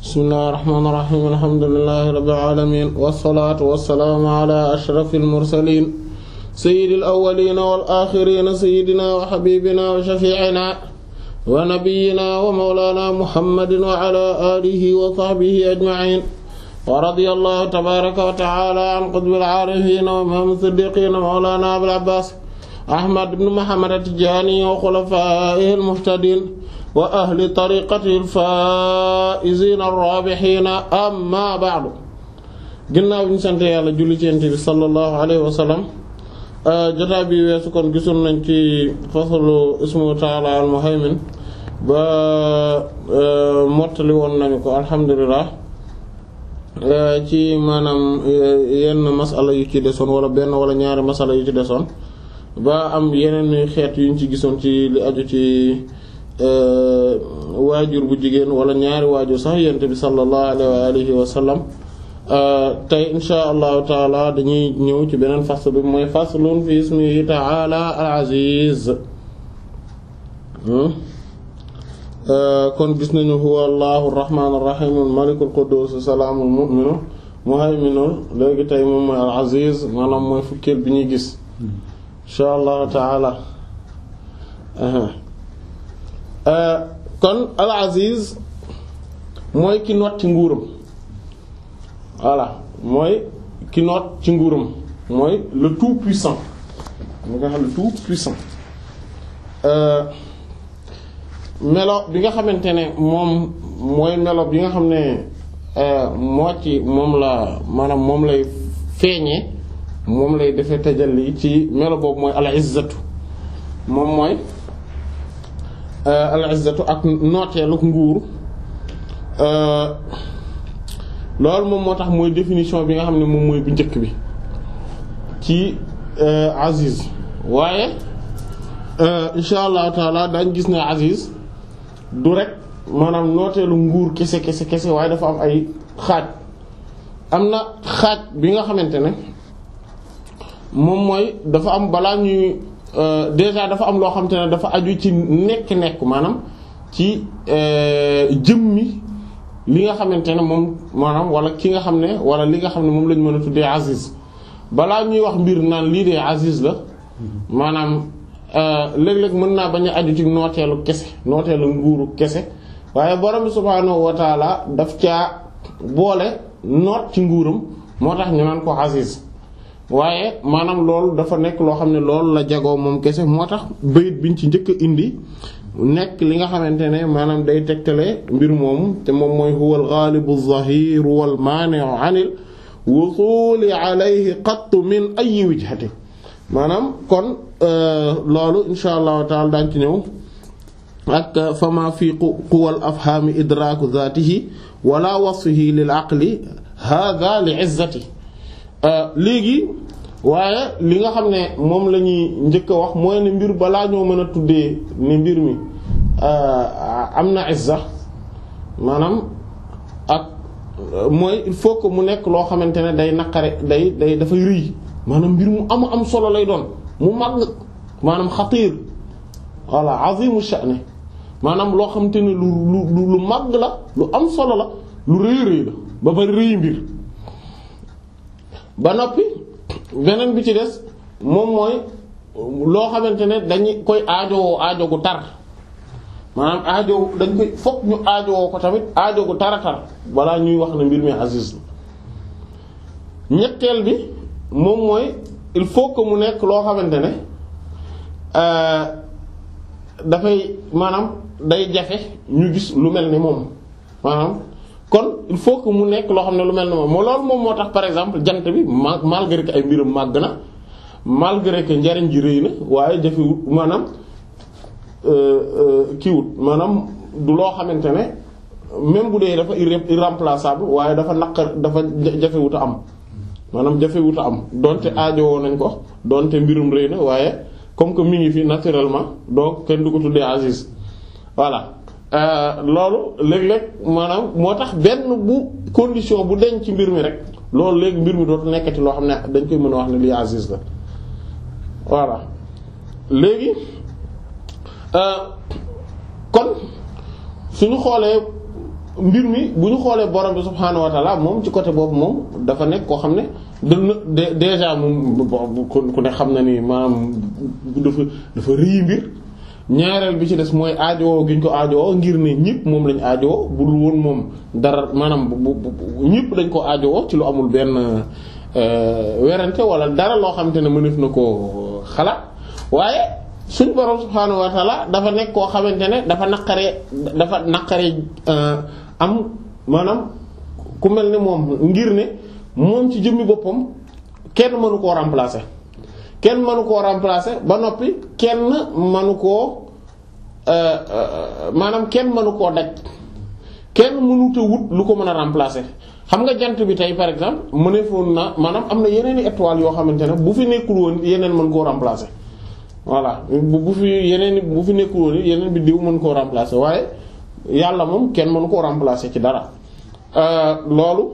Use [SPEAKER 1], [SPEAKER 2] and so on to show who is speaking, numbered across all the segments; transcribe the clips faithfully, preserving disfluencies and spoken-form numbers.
[SPEAKER 1] bismillahir rahmanir rahim alhamdulillahi rabbil alamin wassalaatu wassalaamu ala ashrafil mursalin sayyidil awwalin wal akhirin sayyidina wa habibina wa shafi'ina wa nabiyyina wa mawlana muhammadin wa ala alihi wa sahbihi ajma'in wa radiyallahu tabaraka wa ta'ala an qutbil arifin wa imam siddiqin mawlana abul abbas ahmad ibn muhammad at-tijani wa khulafaihi al-muhtadin wa ahli tariqatihi al-faa'izina ar-raabihiina amma ba'du. ginnaaw bi ñu sant yàlla julli ci Yonent bi sallallahu alayhi wa sallam jotaay bi weesu kon gisoon nañ ci faslu ismu ta'ala al-muhaymin ba mottali woon nañu ko alhamdulillah ci maanaam yenn masala yu ci desoon wala benn wala ñaari masala yu ci desoon ba am yeneen xeet yuñ ci gisoon ci li aju ci waajur bu jigéen wala ñaari waajur sax Yonent bi sallallahu alayhi wa alihi wa sallam tey insha allahu taala dañuy ñëw ci beneen fasl bi mooy faslun fi ismihi ta'ala al-aziz. kon gis nañu huwa allahu rahmaanur rahiimul malikul quddus salaamul mu'minul muhayminul léegi tey moom mooy al-aziz maanaam mooy fukkeel bi ñuy gis insha allahu taala. kon al aziz mooy ki noot ci nguuram voilà mooy ki noot ci nguuram mooy le tout puissant mu nga xam le tout puissant melo bi nga xamante ne moom mooy melo bi nga xam ne moo ci moom la maanaam moom lay feeñee moom lay defee tajalli ci melo boobu mooy al izzatu moom mooy al izzatu ak nooteelu nguur loolu moom moo tax mooy définition bi nga xam ne moom mooy bu njëkk bi ci aziz waaye insha allahu taala dañ gis ne aziz du rek maanaam nooteelu nguur kese kese kese waaye dafa am ay xaaj am na xaaj bi nga xamante ne moom mooy dafa am balaa ñuy déjà dafa am loo xamante ne dafa aju ci nekk-nekk maanaam ci jëmmi li nga xamante ne moom maanaam wala ki nga xam ne wala li nga xam ne moom lañ mën a tuddee aziz balaa ñuy wax mbir naan lii dee aziz la maanaam léeg-léeg mën naa bañ a aju ci nooteelu kese nooteelu nguuru kese waaye borom subhaanahu wa taala daf caa boole noot ci nguuram moo tax ñu naan ko aziz waaye maanaam loolu dafa nekk loo xam ne loolu la jagoo moom kese moo tax bayit biñ ci njëkk a indi nekk li nga xamante ne maanaam day tegtale mbir moomu te moom mooy huwal ghaalibu zahiru wal maani'u 'anil wusuuli alayhi qattu min ayyi wijhati maanaam kon loolu insha allahu taala daañ ci ñëw ak fama fi quwal afhaami idraaku zaatihi wala wasfihi lil aqli hadha li 'izzati léegi waaye li nga xam ne moom la ñuy njëkk a wax mooy ne mbir balaa ñoo mën a tuddee ni mbir mi am na izza maanaam ak mooy il faut que mu nekk loo xamante ne day naqare day day dafay rëy maanaam mbir mu am am solo lay doon mu màgg maanaam xatiir voilà azimu sha'ni maanaam loo xamante ne lu lu lu màgg la lu am solo la lu rëy rëy la ba bari rëy mbir ba noppi beneen bi ci des moom mooy loo xamante ne dañu koy aajowoo aajo gu tar maanaam aajo dañ koy fokk ñu aajowoo ko tamit aajo gu tara tar balaa ñuy wax ne mbir mi aziz la ñetteel bi moom mooy il faut que mu nekk loo xamante ne dafay maanaam day jafe ñu gis lu mel ni moom maanaam kon il faut que mu nekk loo xam ne lu mel ne moom moo loolu moom moo tax par exemple jant bi ma malgré que ay mbiram màgg na malgré que njariñ ji rëy na waaye jafewut maanaam kiiwut maanaam du loo xamante ne même bu dee dafa irremplaçable waaye dafa naqar dafa jafewut a am maanaam jafewut a am donte aajowoo nañ ko donte mbirum rëy na waaye comme que mi ngi fi naturellement donc kenn du ko tuddee aziz voilà. loolu léeg-léeg maanaam moo tax benn bu condition bu deñ ci mbir mi rek loolu léegi mbir mi dootu nekkati loo xam ne dañ koy mën a wax ne lii aziz la voilà léegi kon suñu xoolee mbir mi bu ñu xoolee borom bi subhaanahu wa ta'ala moom ci côté boobu moom dafa nekk koo xam ne dana déjà moom ku ne xam na ni maanaam dafa dafa rëy mbir ñaareel bi ci des mooy aajowoo gi ñu ko aajowoo ngir ne ñëpp moom lañ aajowoo bu dul woon moom dara maanaam ñëpp dañ ko aajowoo ci lu amul benn werante wala dara loo xamante ne mëneef na koo xalaat waaye suñ borom subhaanahu wa ta'ala dafa nekk koo xamante ne dafa naqaree dafa naqaree am maanaam ku mel ne moom ngir ne moom ci jëmmi boppam kenn mënu koo remplacer kenn mënu koo remplacer ba noppi kenn mënu koo maanaam kenn mënu koo daj kenn mënut a wut lu ko mën a remplacer xam nga jant bi tey par exemple mëneefoon na maanaam am na yeneen i étoiles yoo xamante ne bu fi nekkul woon yeneen mën koo remplacer voilà bu bu fi yeneen bu fi nekkul woon yeneen bi diw mën koo remplacer waaye yàlla moom kenn mënu koo remplacer ci dara loolu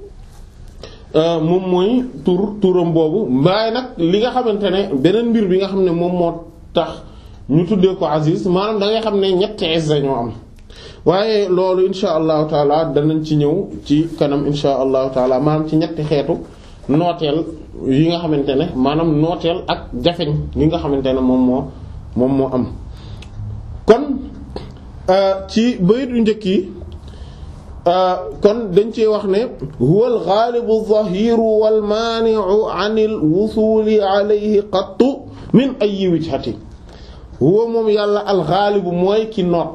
[SPEAKER 1] moom mooy tur turam boobu waaye nag li nga xamante ne beneen mbir bi nga xam ne moom moo tax ñu tuddee ko Aziz maanaam da ngay xam ne ñetti izza ñoo am waaye loolu insha allahu taala danañ ci ñëw ci kanam insha allahu taala maanaam ci ñetti xeetu nooteel yi nga xamante ne maanaam nooteel ak jafeñ yi nga xamante ne moom moo moom moo am kon ci bayit yu njëkk yi kon dañ ci wax ne huwa al-ghaalibu adh-dhahiru wal-maani'u 'ani al-wusuuli 'alayhi qattu min ayyi wijhati huwa moom yàlla al-ghaalibu mooy ki noot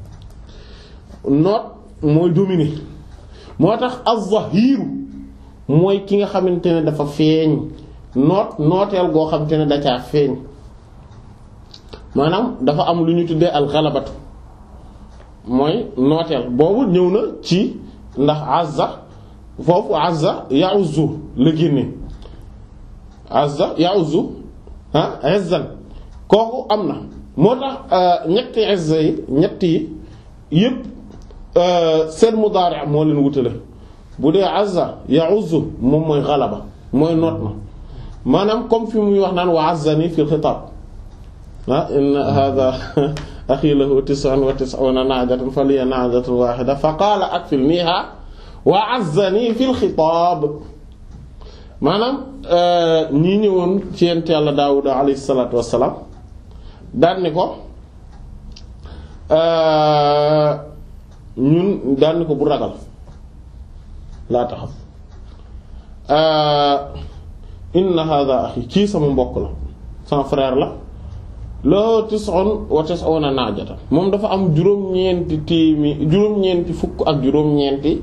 [SPEAKER 1] noot mooy dominer moo tax az-zahiru mooy ki nga xamante ne dafa feeñ noot nooteel goo xamante ne da caa feeñ maanaam dafa am lu ñu tuddee al-ghalabatu mooy nooteel boobu ñëw na ci ndax azza foofu azza ya'uzzu la génne azza ya'uzzu ah izzan kooku am na moo tax ñetti izza yi ñetti yi yépp seen mudaari' moo leen wutale bu dee azza ya'uzzu moom mooy ghalaba mooy noot na maanaam comme fi muy wax naan wa azzani fil xitaab ah inna hadha axi lahu tis'un wa tis'una na'jatan faliya na'jatun wahida fa qaala akfilniha wa azzani fil xitaab maanaam ñii ñëwoon ci yent yàlla Daawuda alayhi salaatu wassalaam daan ni ko ñun daan ni ko bu ragal laa taxaf inna hadha axi kii sama mbokk la sama frère la loo tis'un wa tis'una na'jatan moom dafa am juróom-ñeenti téemi juróom-ñeenti fukk ak juróom-ñeenti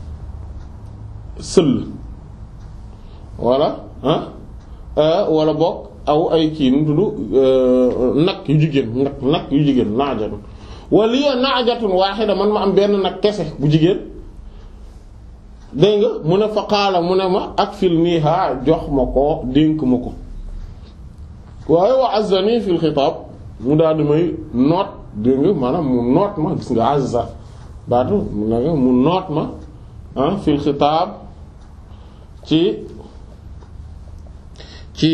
[SPEAKER 1] sëll wala ah wala bokk aw ay kii nu tudd nag yu jigéen nag nag yu jigéen na'jatun wala liya na'jatun wahida man ma am benn nag kese bu jigéen dégg nga mu ne fa qaala mu ne ma akfilniha jox ma ko dénk ma ko waaye wa azzani fil xitaab mu daal di may noot dégg nga maanaam mu noot ma gis nga azza baatu mu ne mu noot ma ah fil xitaab ci ci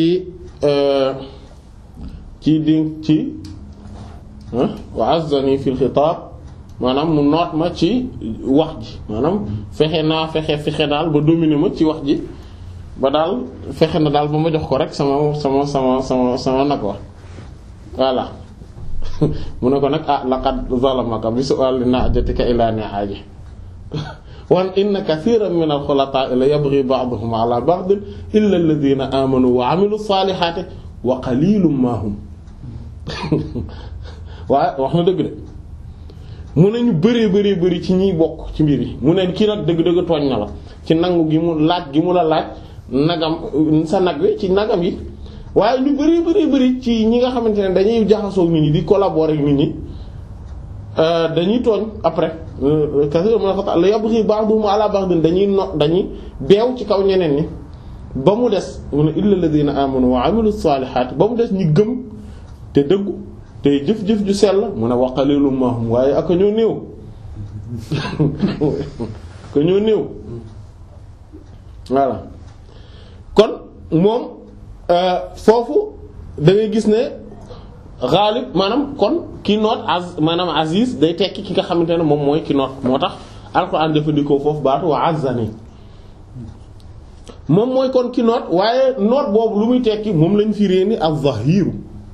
[SPEAKER 1] ci dénk ci wa azzani fil xitaab maanaam mu noot ma ci wax ji maanaam fexe naa fexe fexe daal ba dominer ma ci wax ji ba daal fexe na daal ba ma jox ko rek sama sama sama sama sama nag wa voilà mu ne ko nag ah laqad zalamaka bi su'ali na'jatika ila ni'aji wan inna kathiran min al-khulata'i la yabghi ba'duhum 'ala ba'din illa alladhina amanu wa 'amilu salihati wa qalilun ma hum waaye wax na dëgg de mu ne ñu bëree bëree bëri ci ñiy bokk ci mbir yi mu ne kii nag dëgg-dëgg tooñ na la ci nangu gi mu laaj gi mu la laaj nagam sa nag wi ci nagam yi waaye ñu bari bari bari ci ñi nga xamante ne dañuy jaxasoo nit ñi di collaborer nit ñi dañuy tooñ après kasi mo ko la yabghi ba'duhum ala ba'din dañuy no dañuy beew ci kaw ñeneen ñi ba mu des mu ne illa alladhina amanu wa 'amilu salihati ba mu des ñi gëm te dëggu te jëf-jëf ju sell mu ne wa qalilum ma hum waaye ak ñoo néew ko ñoo néew voilà kon moom foofu da ngay gis ne ghalib maanaam kon ki noot az maanaam aziz day tekki ki nga xamante ne moom mooy ki noot moo tax alquran jëfandikoo foofu baatu wa azzani moom mooy kon ki noot waaye noot boobu lu muy tekki moom lañ fi réeni az-zahiru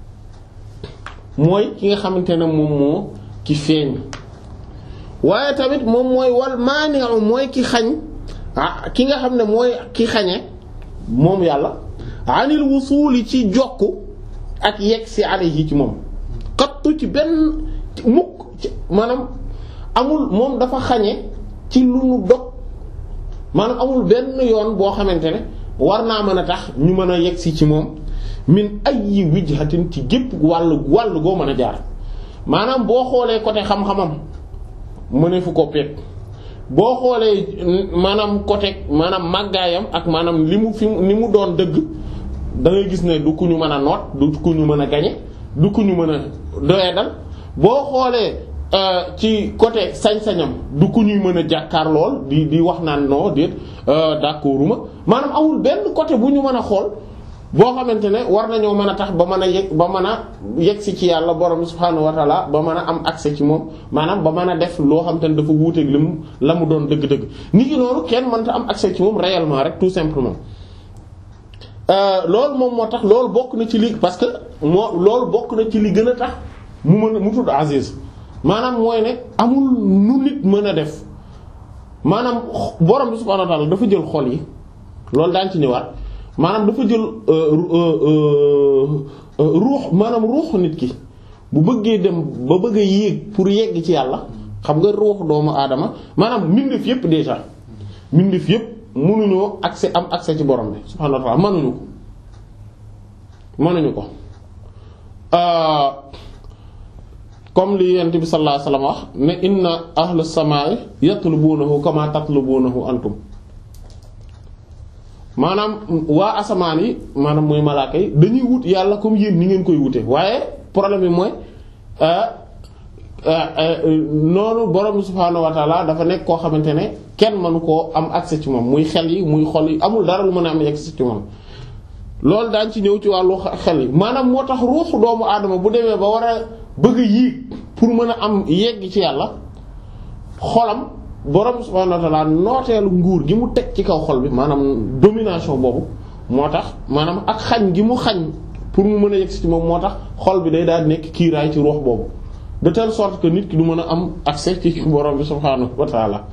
[SPEAKER 1] mooy ki nga xamante ne moom moo ki feeñ waaye tamit moom mooy wal maani'u mooy ki xañ ah ki nga xam ne mooy ki xañe moom yàlla anil wusuuli ci jokku ak yegg si alayhi ci moom xattu ci benn mukk ci maanaam amul moom dafa xañe ci lu nu dog maanaam amul benn yoon boo xamante ne war naa mën a tax ñu mën a yegg si ci moom min ayyi wijhatin ci gépp wàllu wàllu goo mën a jaar maanaam boo xoolee côté xam-xamam mëne fu ko peeg boo xoolee maanaam côté maanaam màggaayam ak maanaam li mu fi ni mu doon dëgg da ngay gis ne du ku ñu mën a noot du ku ñu mën a gañe du ku ñu mën a doyadal boo xoolee ci côté sañ-sañam du ku ñuy mën a jàkkaar lool di di wax naan non déet d'accorduma maanaam amul benn côté bu ñu mën a xool boo xamante ne war nañoo mën a tax ba mën a yegg ba mën a yegg si ci yàlla borom subhaanahu wa ta'ala ba mën a am accès ci moom maanaam ba mën a def loo xamante ne dafa wuuteeg li mu la mu doon dëgg-dëgg nit ki noonu kenn mënta am accès ci moom réellement rek tout simplement loolu moom moo tax loolu bokk na ci li parce que moo loolu bokk na ci li gën a tax mu mën a mu tudd Aziz maanaam mooy ne amul nu nit mën a def maanaam borom bi subhaanahu wa ta'ala dafa jël xol yi loolu daañu ci ñëwaat. maanaam dafa jël ruux maanaam ruuxu nit ki bu bëggee dem ba bëgg a yéeg pour yegg ci yàlla xam nga ruuxu doomu aadama maanaam mbindeef yépp déjà mbindeef yépp mënuñoo accès am accès ci borom bi subhaanahu wa ta'ala mënuñu ko mënuñu ko comme li yonent bi sallallahu alayhi wasallam wax ne inna ahla samaa'i yatlubunahu kama tatlubunahu antum maanaam waa asamaan yi maanaam mooy malaaka yi dañuy wut yàlla comme yéen ni ngeen koy wute waaye problème bi mooy noonu borom subhaanahu wa ta'ala dafa nekk koo xamante ne kenn mënu koo am accès ci moom muy xel yi muy xol yi amul dara lu mën a am accès ci moom loolu daañ ci ñëw ci wàllu xel yi maanaam moo tax ruuxu doomu aadama bu demee ba war a bëgg a yéeg pour mën a am yegg ci yàlla xolam borom subhaanahu wa ta'ala nooteelu nguur gi mu teg ci kaw xol bi maanaam domination boobu moo tax maanaam ak xañ gi mu xañ pour mu mën a yegg ci moom moo tax xol bi day daal nekk kiiraay ci ruux boobu de telle sorte que nit ki du mën a am accès ci borom bi subhaanahu wa ta'ala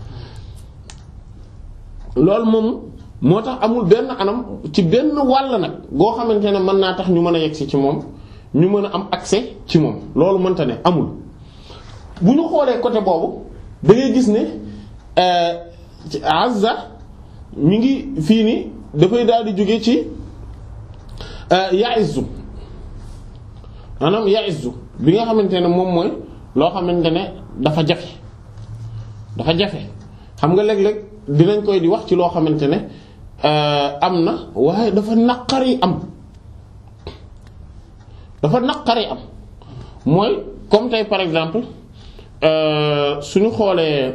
[SPEAKER 1] loolu moom moo tax amul benn anam ci benn wàll nag goo xamante ne mën naa tax ñu mën a yegg ci moom ñu mën a am accès ci moom loolu mënta ne amul bu ñu xoolee côté boobu da ngay gis ne ci azza mi ngi fii ni dafay daal di jóge ci ya'izzu maanaam ya'izzu bi nga xamante ne moom mooy loo xamante ne dafa jafe dafa jafe xam nga léeg-léeg dinañ koy di wax ci loo xamante ne am na waaye dafa naqari am dafa naqari am mooy comme tey par exemple suñu xoolee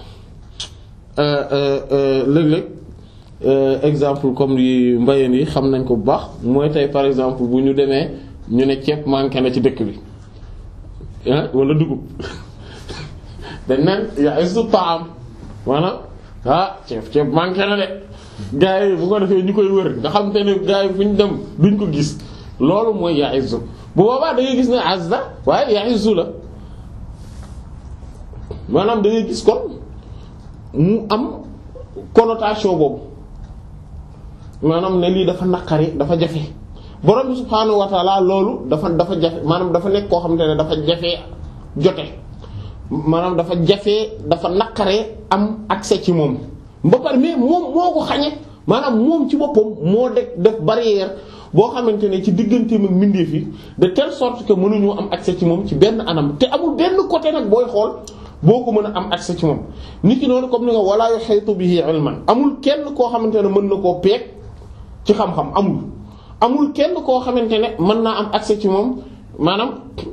[SPEAKER 1] léeg-léeg exemple comme yi mbayeen yi xam nañ ko bu baax mooy tey par exemple bu ñu demee ñu ne ceeb manqué na ci dëkk bi wala dugub dañ naan yaa istu taam maanaam ah ceeb ceeb manqué na de gars yi bu ko defee ñu koy wër nga xam te ne gars yi fu ñu dem duñ ko gis loolu mooy yaa istu bu boobaa da ngay gis ne azza waaye yaa istu la maanaam da ngay gis kon mu am connotation boobu maanaam ne lii dafa naqari dafa jafe borom bi subhaanahu wa ta'ala loolu dafa dafa jafe maanaam dafa nekk koo xamante ne dafa jafe jote maanaam dafa jafe dafa naqaree am accès ci moom ba pare mais moom moo ko xañe maanaam moom ci boppam moo def def barrière boo xamante ne ci digganteem ak mbindeef yi de telle sorte que mënuñoo am accès ci moom ci benn anam te amul benn côté nag booy xool boo ko mën a am accès ci moom nit ki noonu comme ni nga wala yuhitu bihi ilman amul kenn koo xamante ne mën na koo peeg ci xam-xam amul amul kenn koo xamante ne mën naa am accès ci moom maanaam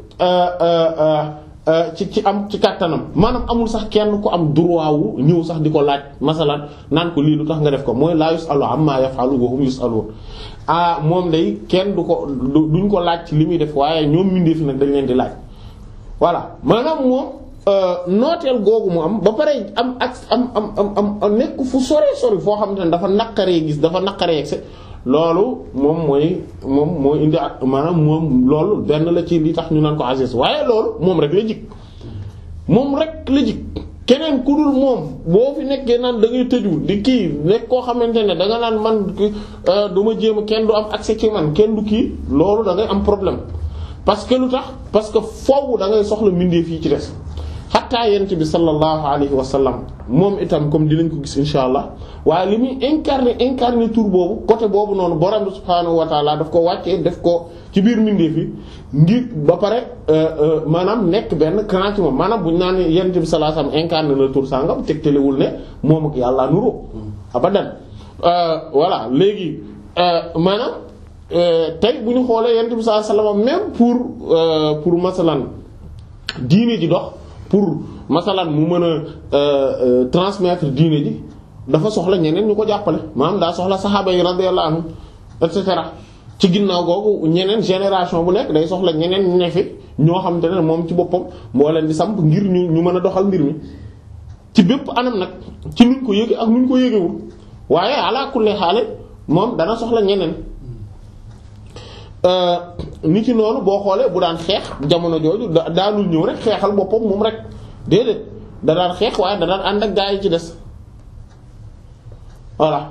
[SPEAKER 1] ci ci am ci kàttanam maanaam amul sax kenn ku am droit wu ñëw sax di ko laaj masalan naan ko lii lu tax nga def ko mooy laa yusalu amma yaf'alu wa hum yusalun ah moom day kenn du ko duñ ko laaj ci li muy def waaye ñoom mbindeef nag dañ leen di laaj voilà maanaam moom nooteel googu mu am ba pare am ak am am am am nekk fu sore sori foo xamante ne dafa naqaree gis dafa naqaree yegse loolu moom mooy moom moo indi ak maanaam moom loolu benn la ci li tax ñu naan ko aziz waaye loolu moom rek la jig moom rek la jig keneen ku dul moom boo fi nekkee naan da ngay tëju di kii nekk koo xamante ne da nga naan man du ma jéem a kenn du am accès ci man kenn du kii loolu da ngay am problème parce que lu tax parce que foofu da ngay soxla mbindeef fii ci des xattaa yent bi sallallahu alayhi wa sallam moom itam comme dinañ ko gis insha allah waaye li muy incarné incarné tour boobu côté boobu noonu borom bi subhaanahu wa taala daf ko wàccee def ko ci biir mbindeef yi ngir ba pare maanaam nekk benn cran ci moom maanaam bu ñu naan yent bi sallallahu alayhi wa sallam incarné na tour sàngam tegtalewul ne moom ak yàlla nuru abadan voilà léegi maanaam tey bu ñu xoolee yent bi sallallahu alayhi wa sallam même pour pour masalan diine ji dox pour masalan mu mën a transmettre diine ji dafa soxla ñeneen ñu ko jàppale maanaam daa soxla saxaaba yi radiyallahu anhum et cetera ci ginnaaw googu ñeneen génération bu nekk day soxla ñeneen ne fi ñoo xamante ne moom ci boppam moo leen di samp ngir ñu ñu mën a doxal mbir mi ci bépp anam nag ci nuñ ko yëge ak nuñ ko yëgewul waaye ala kulli xaal moom dana soxla ñeneen nit ci noonu boo xoolee bu daan xeex jamono jooju daanul ñëw rek xeexal boppam moom rek déedéet da daan xeex waaye da daan ànd ak gaa yi ci des voilà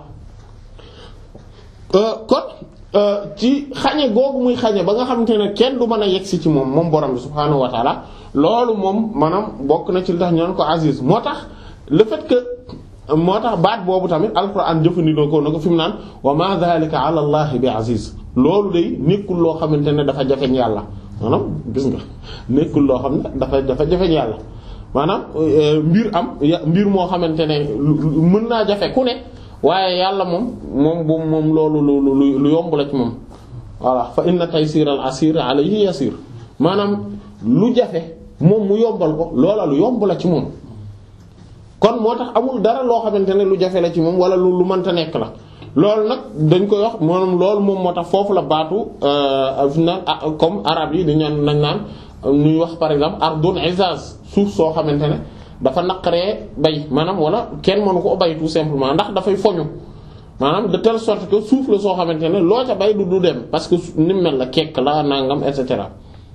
[SPEAKER 1] kon ci xañe googu muy xañe ba nga xamante ne kenn du mën a yegsi ci moom moom borom bi subhaanahu wa taala loolu moom maanaam bokk na ci li tax ñu naan ko aziz moo tax le fait que moo tax baat boobu tamit alquran jëfandikoo ko na ko fi mu naan wa ma dhalika ala allahi bi aziz loolu day nekkul loo xamante ne dafa jafeñ yàlla maanaam gis nga nekkul loo xam ne dafa dafa jafeñ yàlla maanaam mbir am mbir moo xamante ne mën naa jafe ku ne waaye yàlla moom moom bu moom loolu lu lu yomb la ci moom voilà fa inna taysir al asir alayhi yasir maanaam lu jafe moom mu yombal ko loola lu yomb la ci moom kon moo tax amul dara loo xamante ne lu jafe la ci moom wala lu lu mënta nekk la loolu nag dañ koy wax maanaam loolu moom moo tax foofu la baatu na comme arab yi dañ naan nañ naan ñuy wax par exemple ardun izaz suuf soo xamante ne dafa naqaree bay maanaam wala kenn mënu ko bay tout simplement ndax dafay foñu maanaam de telle sorte que suuf la soo xamante ne loo ca bay du du dem parce que ni mel la kekk la nangam et cetera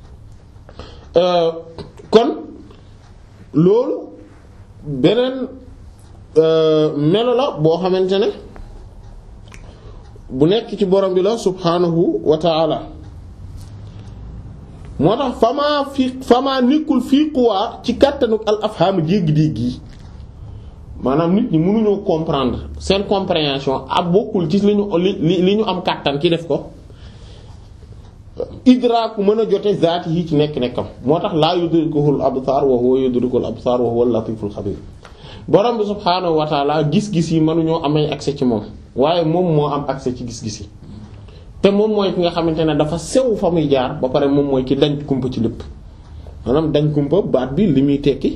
[SPEAKER 1] kon loolu beneen melo la boo xamante ne bu nekk ci borom bi la subhanahu wa ta'ala moo tax famaa fi famaa nekkul fii quwaa ci kàttanu al afham dégg-dégg yi maanaam nit ñi mënuñoo comprendre seen compréhension ak bokkul ci li ñu li li ñu am kàttan ci def ko idraaku mën a jote zaati yi ci nekk-nekkam moo tax laa yudrikuhul absar wa huwa yudrikul absar wa huwa latiful xabir borom bi subhaanahu wa taala gis-gis yi mënuñoo amee accès ci moom waaye moom moo am accès ci gis-gis yi te moom mooy ki nga xamante ne dafa sew fa muy jaar ba pare moom mooy ki dañ kumpa ci lépp maanaam dañ kumpa baat bi li muy tekki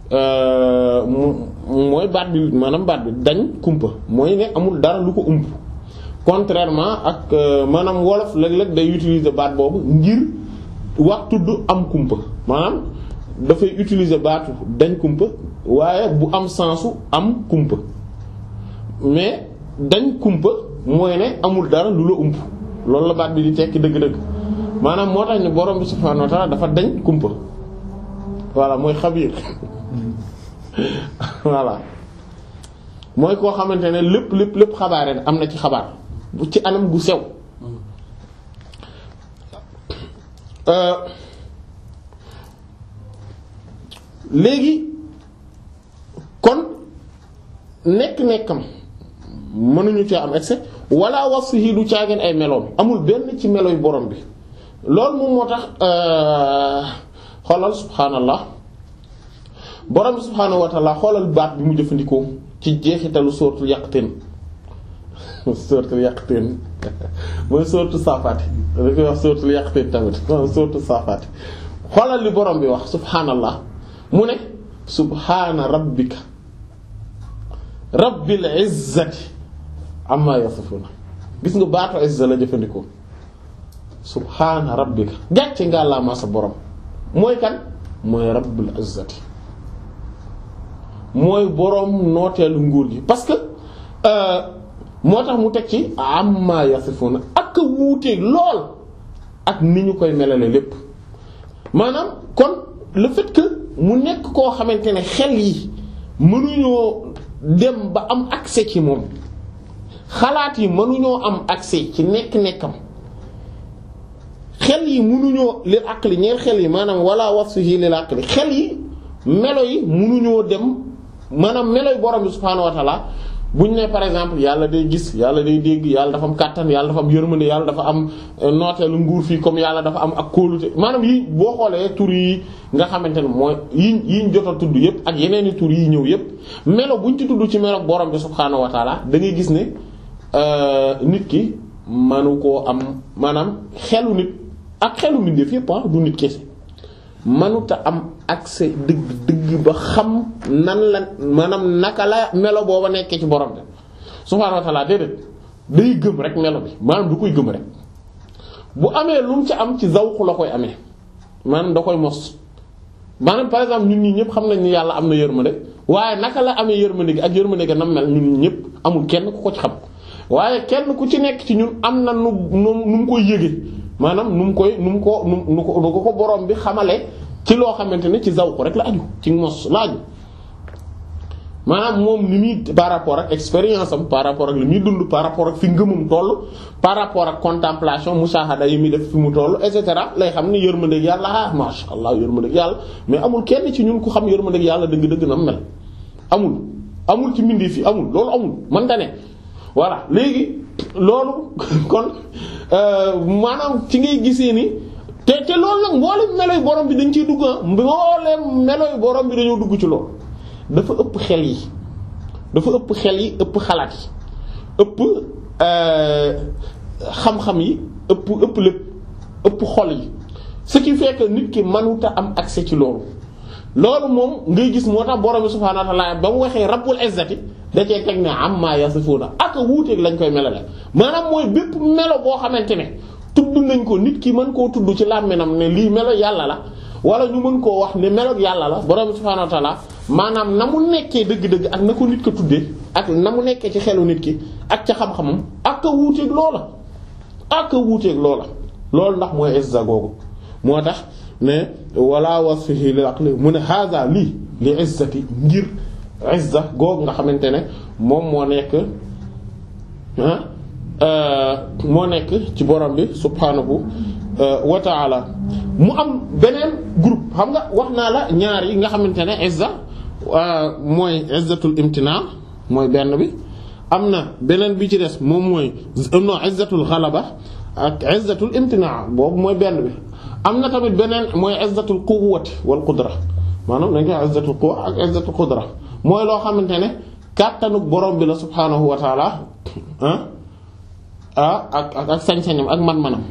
[SPEAKER 1] mooy baat bi maanaam baat bi dañ kumpa mooy ne amul dara lu ko ump contrairement ak maanaam wolof léeg-léeg day utiliser baat boobu ngir wax tudd am kumpa maanaam dafay utiliser baatu dañ kumpa waaye bu am sensu am kumpa mais dañ kumpa mooy ne amul dara lu la ump loolu la baat bi di tekki dëgg-dëgg maanaam moo tax ne borom bi subhaanahu wa ta'ala dafa dañ kumpa voilà mooy xabiir voilà mooy koo xamante ne lépp lépp lépp xabaare am na ci xabaar bu ci anam gu sew léegi kon nekk-nekkam mënuñu ci am accès wala wasfihi du caageen ay meloom amul benn ci melo yu borom bi loolu moom moo tax xoolal subhaanallah borom bi subhaanahu wa ta'ala xoolal baat bi mu jëfandikoo ci jeexitalu sóortul yaqtin sóortul yaqtin mooy sóortu saafaati da koy wax sóortul yaqtin tamit sóortu saafaati xoolal li borom bi wax subhaanallah mu ne subhaana rabbika rabbil izzati amma yasifuna gis nga baatu izza la jëfandikoo subhaana rabbika gàcce nga la ma sa borom mooy kan mooy rabbul izzati mooy boroom nooteelu nguur gi parce que moo tax mu teg ci amma yasifuna ak wuuteeg lool ak ni ñu koy melale lépp maanaam kon le fait que mu nekk koo xamante ne xel yi mënuñoo dem ba am accès ci moom xalaat yi mënuñoo am accès ci nekk-nekkam xel yi mënuñoo lil aqli ñeer xel yi maanaam wala wasfihi lil aqli xel yi melo yi mënuñoo dem maanaam melo yi borom bi subhaanahu wa ta'ala buñ ne par exemple yàlla day gis yàlla day dégg yàlla dafa am kàttan yàlla dafa am yërmande yàlla dafa am nooteelu nguur fii comme yàlla dafa am ak kóolute maanaam yi boo xoolee tur yi nga xamante ne mooy yi yiñ jot a tudd yépp ak yeneen i tur yi ñëw yépp melo buñ ci tudd ci melo borom bi subhaanahu wa ta'ala da ngay gis ne nit ki manu koo am maanaam xelu nit ak xelu mbindeef yépp du nit kese manuta am accès dëgg dëgg ba xam nan la maanaam naka la melo booba nekkee ci borom bi subhaanahu wa ta'ala déedéet day gëm rek melo bi maanaam du koy gëm rek bu amee lu mu ci am ci zawq la koy amee maanaam da koy mos maanaam par exemple ñun ñi ñëpp xam nañ ni yàlla am na yërmande waaye naka la amee yërmande gi ak yërmande gi nam mel ñun ñëpp amul kenn ku ko ci xam waaye kenn ku ci nekk ci ñun am na nu nu nu mu koy yëge maanaam nu mu koy nu mu ko nu mu ko nu ko borom bi xamale ci loo xamante ne ci zawq rek la aju ci mos la aju maanaam moom ni muy par rapport ak expérience am par rapport ak li muy dund par rapport ak fi ngëmum toll par rapport ak contemplation mushahada yi muy def fi mu toll et cetera lay xam ni yërmandeeg yàlla ah masha Allah yërmandeeg yàlla mais amul kenn ci ñun ku xam yërmandeeg yàlla dëgg-dëgg na mel amul amul ci mbindi fi amul loolu amul man da ne voilà léegi loolu kon maanaam ci ngay gisee ni te te loolu nag mboolem meloy borom bi dañ ciy dugg ah mboolem meloy borom bi dañoo dugg ci loolu dafa ëpp xel yi dafa ëpp xel yi ëpp xalaat yi ëpp xam-xam yi ëpp ëpp lépp ëpp xol yi ce qui fait que nit ki mënuta am accès ci loolu loolu moom ngay gis moo tax borom bi subhaanahu wa ta'aala ba mu waxee rabbul izzati da cee teg ne amma yasifuuna ak wuuteeg lañ koy melale maanaam mooy bépp melo boo xamante ne tudd nañ ko nit ki mën koo tudd ci làmminam ne lii melo yàlla la wala ñu mën koo wax ne melo yàlla la borom bi subhaanahu wa ta'aala maanaam na mu nekkee dëgg-dëgg ak na ko nit ko tuddee ak na mu nekkee ci xelu nit ki ak ca xam-xamam ak a wuuteeg loola ak a wuuteeg loola loolu ndax mooy izza googu moo tax ne wala wasfihi lil aqli mu ne haza lii li izzati ngir izza googu nga xamante ne moom moo nekk ah moo nekk ci borom bi subhanahu wa ta'ala mu am beneen groupe xam nga wax naa la ñaar yi nga xamante ne izza mooy izzatul imtina mooy benn bi am na beneen bi ci des moom mooy non izzatul ghalaba ak izzatul imtina boobu mooy benn bi am na tamit beneen mooy izzatul quwwati wal qudra maanaam dañ koy izzatul quwwa ak izzatul qudra mooy loo xamante ne kàttanug borom bi la subhaanahu wa ta'ala ah ak ak ak sañ-sañam ak man-manam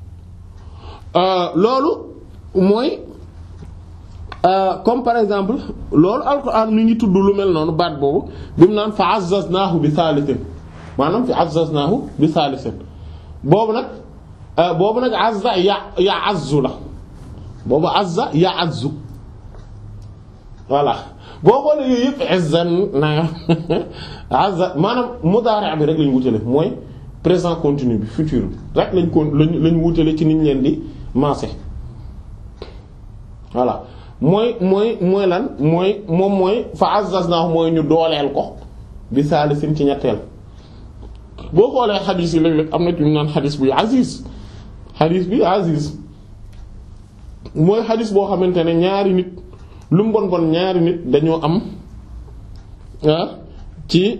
[SPEAKER 1] loolu mooy comme par exemple loolu alquran mi ngi tudd lu mel noonu baat boobu bi mu naan fa azzaznaahu bi saalisin maanaam fi azzaznaahu bi saalisin boobu nag boobu nag azza ya ya azzu la boobu azza ya azzu voilà boo xoolee yooyu yëpp izzan na azza maanaam mudaari' bi rek lañu wutale mooy présent continu bi futur bi rek lañ ko lañ lañ wutale ci niñ leen di maase voilà mooy mooy mooy lan mooy moom mooy fa azzaznaahu mooy ñu dooleel ko bi saalisin ci ñetteel boo xoolee xadiis yi léeg-léeg am na ci ñu naan xadiis buy aziz xadiis bi aziz mooy xadiis boo xamante ne ñaari nit lu mu bon bon ñaari nit dañoo am ci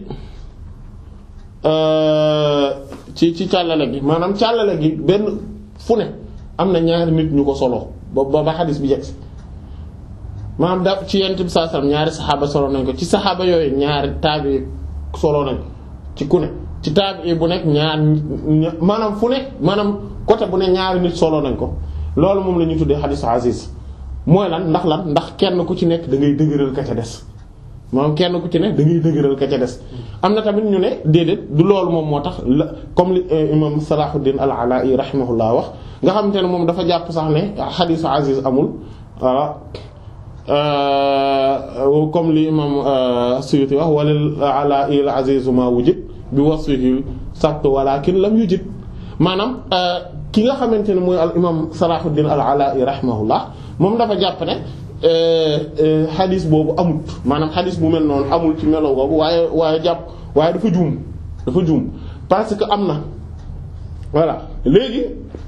[SPEAKER 1] ci ci càllale gi maanaam càllale gi benn fu ne am na ñaari nit ñu ko solo ba ba xadiis bi yegsi maanaam da ci yent bi saa sallam ñaari saxaaba solo nañ ko ci saxaaba yooyu ñaari taabi solo nañ ko ci ku ne ci taabi bu nekk ñaar maanaam fu nekk maanaam côté bu ne ñaari nit solo nañ ko loolu moom la ñuy tuddee xadiis aziz mooy lan ndax lan ndax kenn ku ci nekk da ngay dëgëral ka ca des maanaam kenn ku ci nekk da ngay dëgëral ka ca des am na tamit ñu ne déedéet du loolu moom moo tax la comme li imam Salahuddin al-Ala'i rahimahullah wax nga xamante ne moom dafa jàpp sax ne xadiisu aziz amul voilà comme li imam Suyuti wax walil ala il azizu ma wujid bi wasfihi sabt walakin lam yujid maanaam ki nga xamante ne mooy al imam Salahuddin al Ala'i rahimahullah moom dafa jàpp ne xadis boobu amut maanaam xadis bu mel noonu amul ci melo boobu waaye waaye jàpp waaye dafa juum dafa juum parce que am na voilà léegi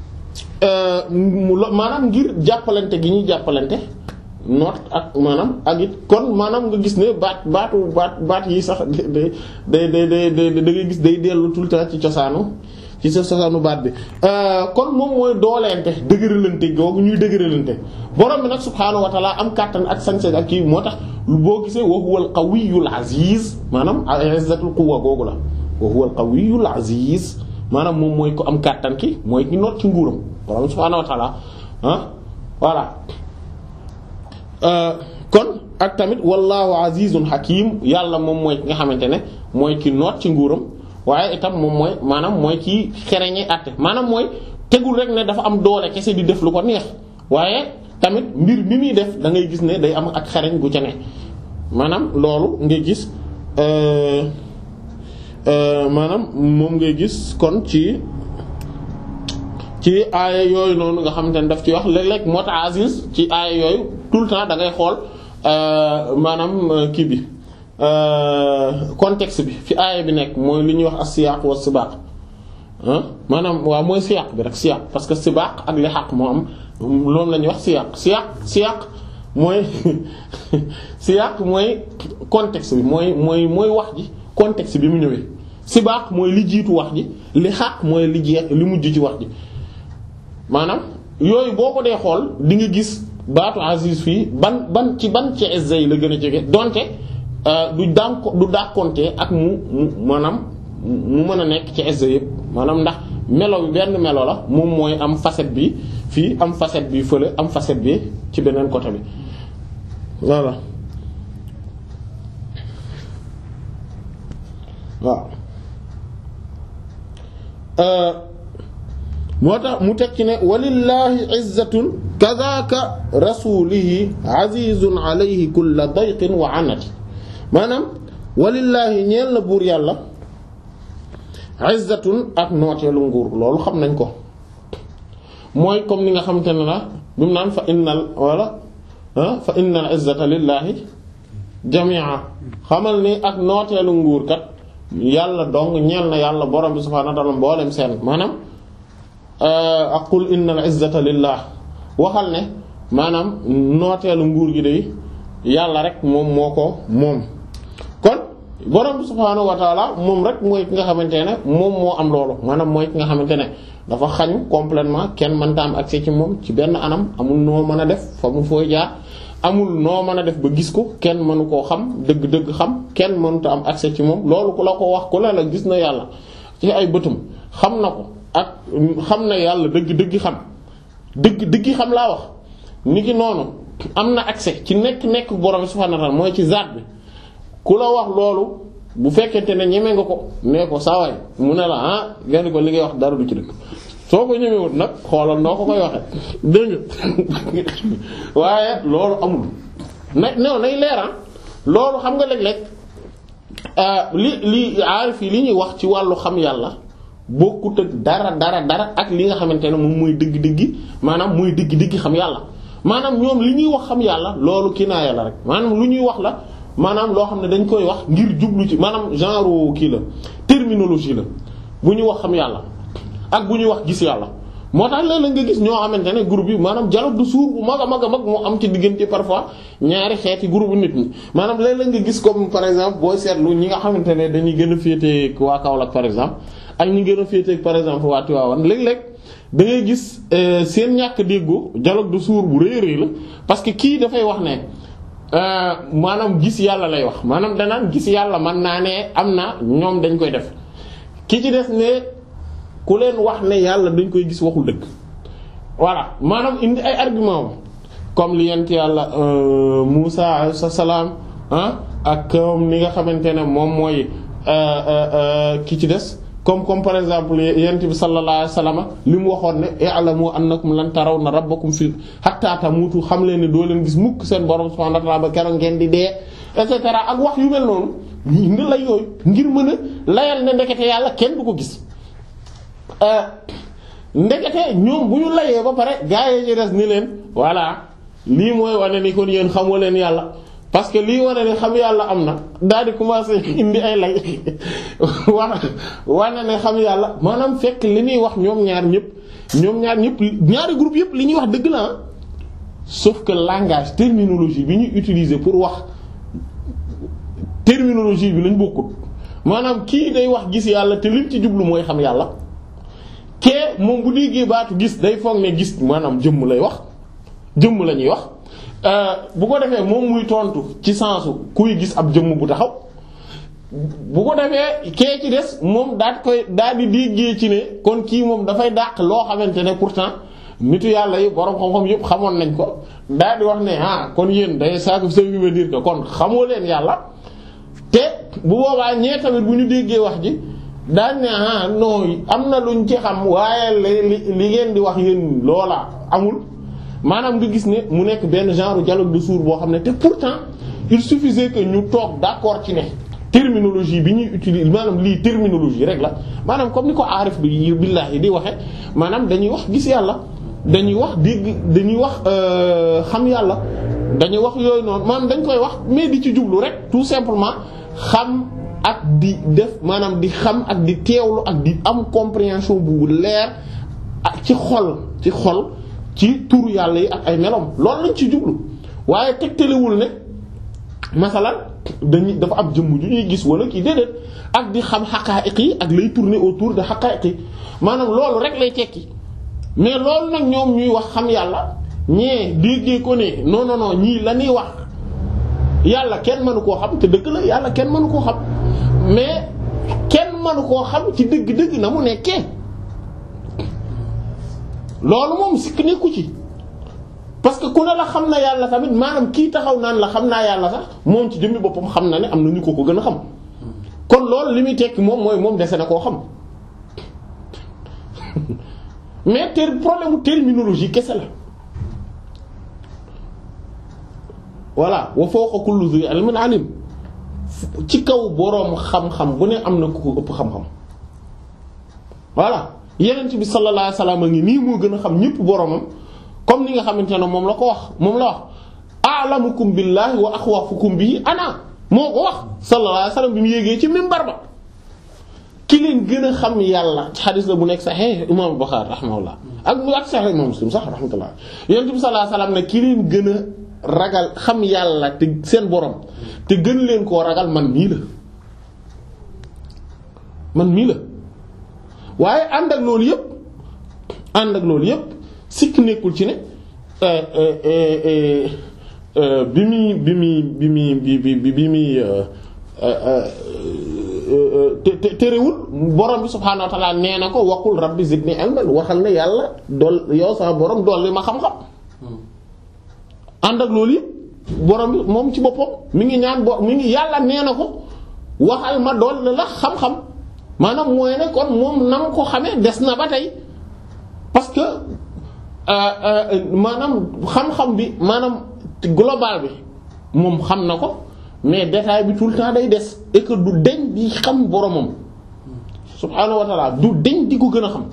[SPEAKER 1] maanaam ngir jàppalante gi ñuy jàppalante noot ak maanaam ak it kon maanaam nga gis ne baat baatu baat baat yi sax day day day day da ngay gis day dellu tout le temps ci cosaanu ci sa cosaanu baat bi kon moom mooy dooleente dëgëralante googu ñuy dëgëralante borom bi nag subhaanahu wa ta'ala am kàttan ak sañ-sañ ak kii moo tax boo gisee wa huwal qawiyyul aziz maanaam izzatul quwwa googu la wa huwal qawiyyul aziz maanaam moom mooy ko am kàttan ki mooy ki noot ci nguuram borom subhaanahu wa ta'ala ah voilà kon ak tamit wallahu azizun hakim yàlla moom mooy ki nga xamante ne mooy ki noot ci nguuram waaye itam moom mooy maanaam mooy ki xereñe àtte maanaam mooy tegul rek ne dafa am doole kese di def lu ko neex waaye tamit mbir mi muy def da ngay gis ne day am ak xereñ gu ca ne maanaam loolu ngay gis maanaam moom ngay gis kon ci ci aaya yooyu noonu nga xamante ne daf ci wax léeg-léeg moo tax Aziz ci aaya yooyu tout le temps da ngay xool maanaam kii bi contexte bi fi aaya bi nekk mooy li ñuy wax as-siyaq wa sibaq maanaam waaw mooy siyaq bi rek siyaq parce que sibaq ak li xaq moo am loolu la ñuy wax siyaq siyaq siyaq mooy siyaq mooy contexte bi mooy mooy mooy wax ji contexte bi mu ñëwee sibaq mooy li jiitu wax ji li xaq mooy li jeex li mujj ci wax ji maanaam yooyu boo ko dee xool di nga gis baatu Aziz fii ban ban ci ban ci izza la gën a jege donte du daan du dàkkonte ak mu mu maanaam mu mën a nekk ci izza yëpp maanaam ndax melo bi benn melo la moom mooy am facette bi fii am facette bi fële am facette bi ci beneen côté bi voilà waaw moo tax mu teg ci ne walillahi izzatun kadaka rasulihi azizun alayhi kulla dayqin wa anati maanaam walillahi ñeel na buur yàlla izzatun ak nooteelu nguur loolu xam nañ ko mooy comme ni nga xamante ne la bi mu naan fa innal wala fa innal izzata lillahi jami'a xamal ni ak nooteelu nguur kat yàlla dong ñeel na yàlla borom bi subhaanahu wa ta'ala mboolem seen maanaam aqul innal izzata lillah waxal ne maanaam nooteelu nguur gi day yàlla rek moom moo ko moom kon borom bi subhaanahu wa ta'ala moom rek mooy ki nga xamante ne moom moo am loolu maanaam mooy ki nga xamante ne dafa xañ complètement kenn mënta am accès ci moom ci benn anam amul noo mën a def fa mu fooy jaar amul noo mën a def ba gis ko kenn mënu koo xam dëgg-dëgg xam kenn mënuta am accès ci moom loolu ku la ko wax ku la la gis na yàlla ci ay bëtum xam na ko ak xam na yàlla dëgg-dëgg xam dëgg dëgg xam laa wax ni ki noonu am na accès ci nekk-nekk borom subhanahu wa ta'ala mooy ci zaat bi ku la wax loolu bu fekkente ne ñeme nga ko nee ko saawaay mu ne la ah gani ko li ngay wax dara du ci dëgg soo ko ñemewut nag xoolal noo ko koy waxe dégg nga waaye loolu amul na non nay leeral loolu xam nga léeg-léeg li li aarif yi li ñuy wax ci wàllu xam yàlla bokkut ak dara dara dara ak li nga xamante ne moom mooy dëgg-dëgg maanaam mooy dëgg-dëgg xam yàlla maanaam ñoom li ñuy wax xam yàlla loolu kinaaya la rek maanaam lu ñuy wax la maanaam loo xam ne dañ koy wax ngir jublu ci maanaam genre kii la terminologie la bu ñuy wax xam yàlla ak bu ñuy wax gis yàlla moo tax léeg-léeg nga gis ñoo xamante ne groupe yi maanaam dialogue de sourds bu mag a mag a mag moo am ci diggante parfois ñaari xeeti groupe nit ñi maanaam léeg-léeg nga gis comme par exemple booy seetlu ñi nga xamante ne dañuy gën a féetee waa Kaolack par exemple ak ñi gën a féetee par exemple waa Tivaouane léeg-léeg da ngay gis seen ñàkk déggoo dialogue de sourds bu rëy rëy la parce que kii dafay wax ne maanaam gis yàlla lay wax maanaam danaan gis yàlla man naa ne am na ñoom dañ koy def ki ci des ne ku leen wax ne yàlla dañ koy gis waxul dëgg voilà maanaam indi ay argument comme li yent yàlla Muusa alayhi salaam ah ak ni nga xamante ne moom mooy ki ci des comme comme par exemple yonent bi sallallahu alayhi wasallam li mu waxoon ne i'lamu annakum lan tarawna rabbakum fi hatta tamutu xam leen ne doo leen gis mukk seen borom subhanahu wa ta'ala ba keroog ngeen di dee et cetera ak wax yu mel noonu indi lay yooyu ngir mën a layal ne ndekete yàlla kenn du ko gis ndekete ñoom bu ñu layee ba pare gaa yi ci des ni leen voilà lii mooy wane ni kon yéen xamoo leen yàlla parce que lii wane ni xam yàlla am na daal di commencer indi ay lay wane wane ne xam yàlla maanaam fekk li ñuy wax ñoom ñaar ñëpp ñoom ñaar ñëpp ñaari groupe yëpp li ñuy wax dëgg la sauf que langage terminologie bi ñuy utiliser pour wax terminologie bi lañ bokkut maanaam kii day wax gis yàlla te lim ci jublu mooy xam yàlla kee moom bu déggee baatu gis day foog ne gis maanaam jëmm lay wax jëmm la ñuy wax bu ko defee moom muy tontu ci sensu kuy gis ab jëmm bu taxaw bu ko defee kee ci des moom daal koy daal di déggee ci ne kon kii moom dafay dàq loo xamante ne pourtant nitu yàlla yi borom xam-xam yëpp xamoon nañ ko daal di wax ne ah kon yéen day ça veut dire que kon xamoo leen yàlla te bu boobaa ñee tamit bu ñu déggee wax ji daal ne ah non am na luñ ci xam waaye li li ngeen di wax yéen loola amul. maanaam nga gis ne mu nekk benn genre dialogue de sourds boo xam ne te pourtant il suffisait que ñu toog d'accord ci ne terminologie bi ñuy utiliser maanaam lii terminologie rek la maanaam comme ni ko aarif bi billaahi di waxe maanaam dañuy wax gis yàlla dañuy wax dégg dañuy wax xam yàlla dañuy wax yooyu noonu maanaam dañ koy wax mais di ci jublu rek tout simplement xam ak di def maanaam di xam ak di teewlu ak di am compréhension bu leer ak ci xol ci xol ci turu yàlla yi ak ay melom loolu lañ ci jublu waaye tegtalewul ne masalan dañuy dafa am jëmm ju ñuy gis wala kii déedéet ak di xam xaqaa'iq yi ak lay tourner autour de xaqaa'iq yi maanaam loolu rek lay tekki mais loolu nag ñoom ñuy wax xam yàlla ñee déggee ko ne non non non ñii la ñuy wax yàlla kenn mënu koo xam te dëgg la yàlla kenn mënu koo xam mais kenn mënu koo xam ci dëgg-dëgg na mu nekkee. loolu moom sikk nekku ci parce que ku ne la xam na yàlla tamit maanaam kii taxaw naan la xam naa yàlla sax moom ci jëmmi boppam xam na ne am na ñu ko ko gën a xam kon loolu li muy tekki moom mooy moom dese na koo xam mais ter problème mu terminologie kese la voilà wa fawqa kulli dhi ilmin alim ci kaw boroom xam-xam bu ne am na ku ko ëpp xam-xam voilà yeneen bi sallallahu alayhi wasallam ngi nii moo gën a xam ñëpp boromam comme ni nga xamante ne moom la ko wax moom la wax a'lamukum billahi wa akhwafukum bihi ana moo ko wax sallallahu alayhi wasallam bi mu yéegee ci minbar ba ki leen gën a xam yàlla ci xadis la bu nekk sahih imam Bukhari rahimahullah ak bu ak sahih imam Muslim sax rahmatullah yeneen bi sallallahu alayhi wasallam ne ki leen gën a ragal xam yàlla te seen borom te gën leen koo ragal man mii la man mii la waaye ànd ak loolu yëpp ànd ak loolu yëpp sikk nekkul ci ne bi muy bi muy bi muy bi bi bi muy te terewul borom bi subhaanahu wa ta'ala nee na ko waqul rabbi zidni ilman waxal ne yàlla dool yow sa borom dolli ma xam-xam ànd ak loolu yëpp borom bi moom ci boppam mi ngi ñaan bo mi ngi yàlla nee na ko waxal ma dolli la xam-xam. maanaam mooy ne kon moom nam ko xamee des na ba tey parce que maanaam xam-xam bi maanaam global bi moom xam na ko mais détail bi tout le temps day des et que du deñ di xam boromam subhaanahu wa ta'ala du deñ di ko gën a xam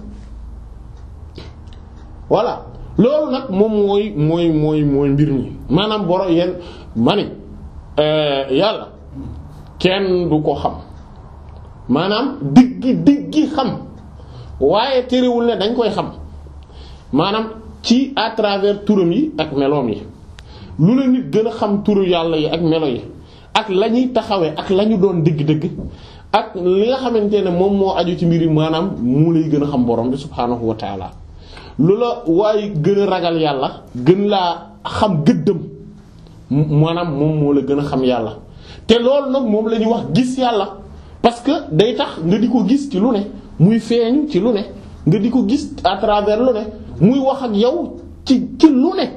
[SPEAKER 1] voilà loolu nag moom mooy mooy mooy mooy mbir mi maanaam borom yenn ma ni yàlla kenn du ko xam maanaam diggi diggi xam waaye terewul ne dañ koy xam maanaam ci à travers turam yi ak meloom yi lu la nit gën a xam turu yàlla yi ak melo yi ak la ñuy taxawee ak la ñu doon dëgg-dëgg ak li nga xamante ne moom moo aju ci mbir yi maanaam mu lay gën a xam borom bi subhaanahu wa taala lu la waaye gën a ragal yàlla gën laa xam gëddëm maanaam moom moo la gën a xam yàlla te loolu nag moom la ñuy wax gis yàlla parce que day tax nga di ko gis ci lu ne muy feeñu ci lu ne nga di ko gis à travers lu ne muy wax ak yow ci ci lu ne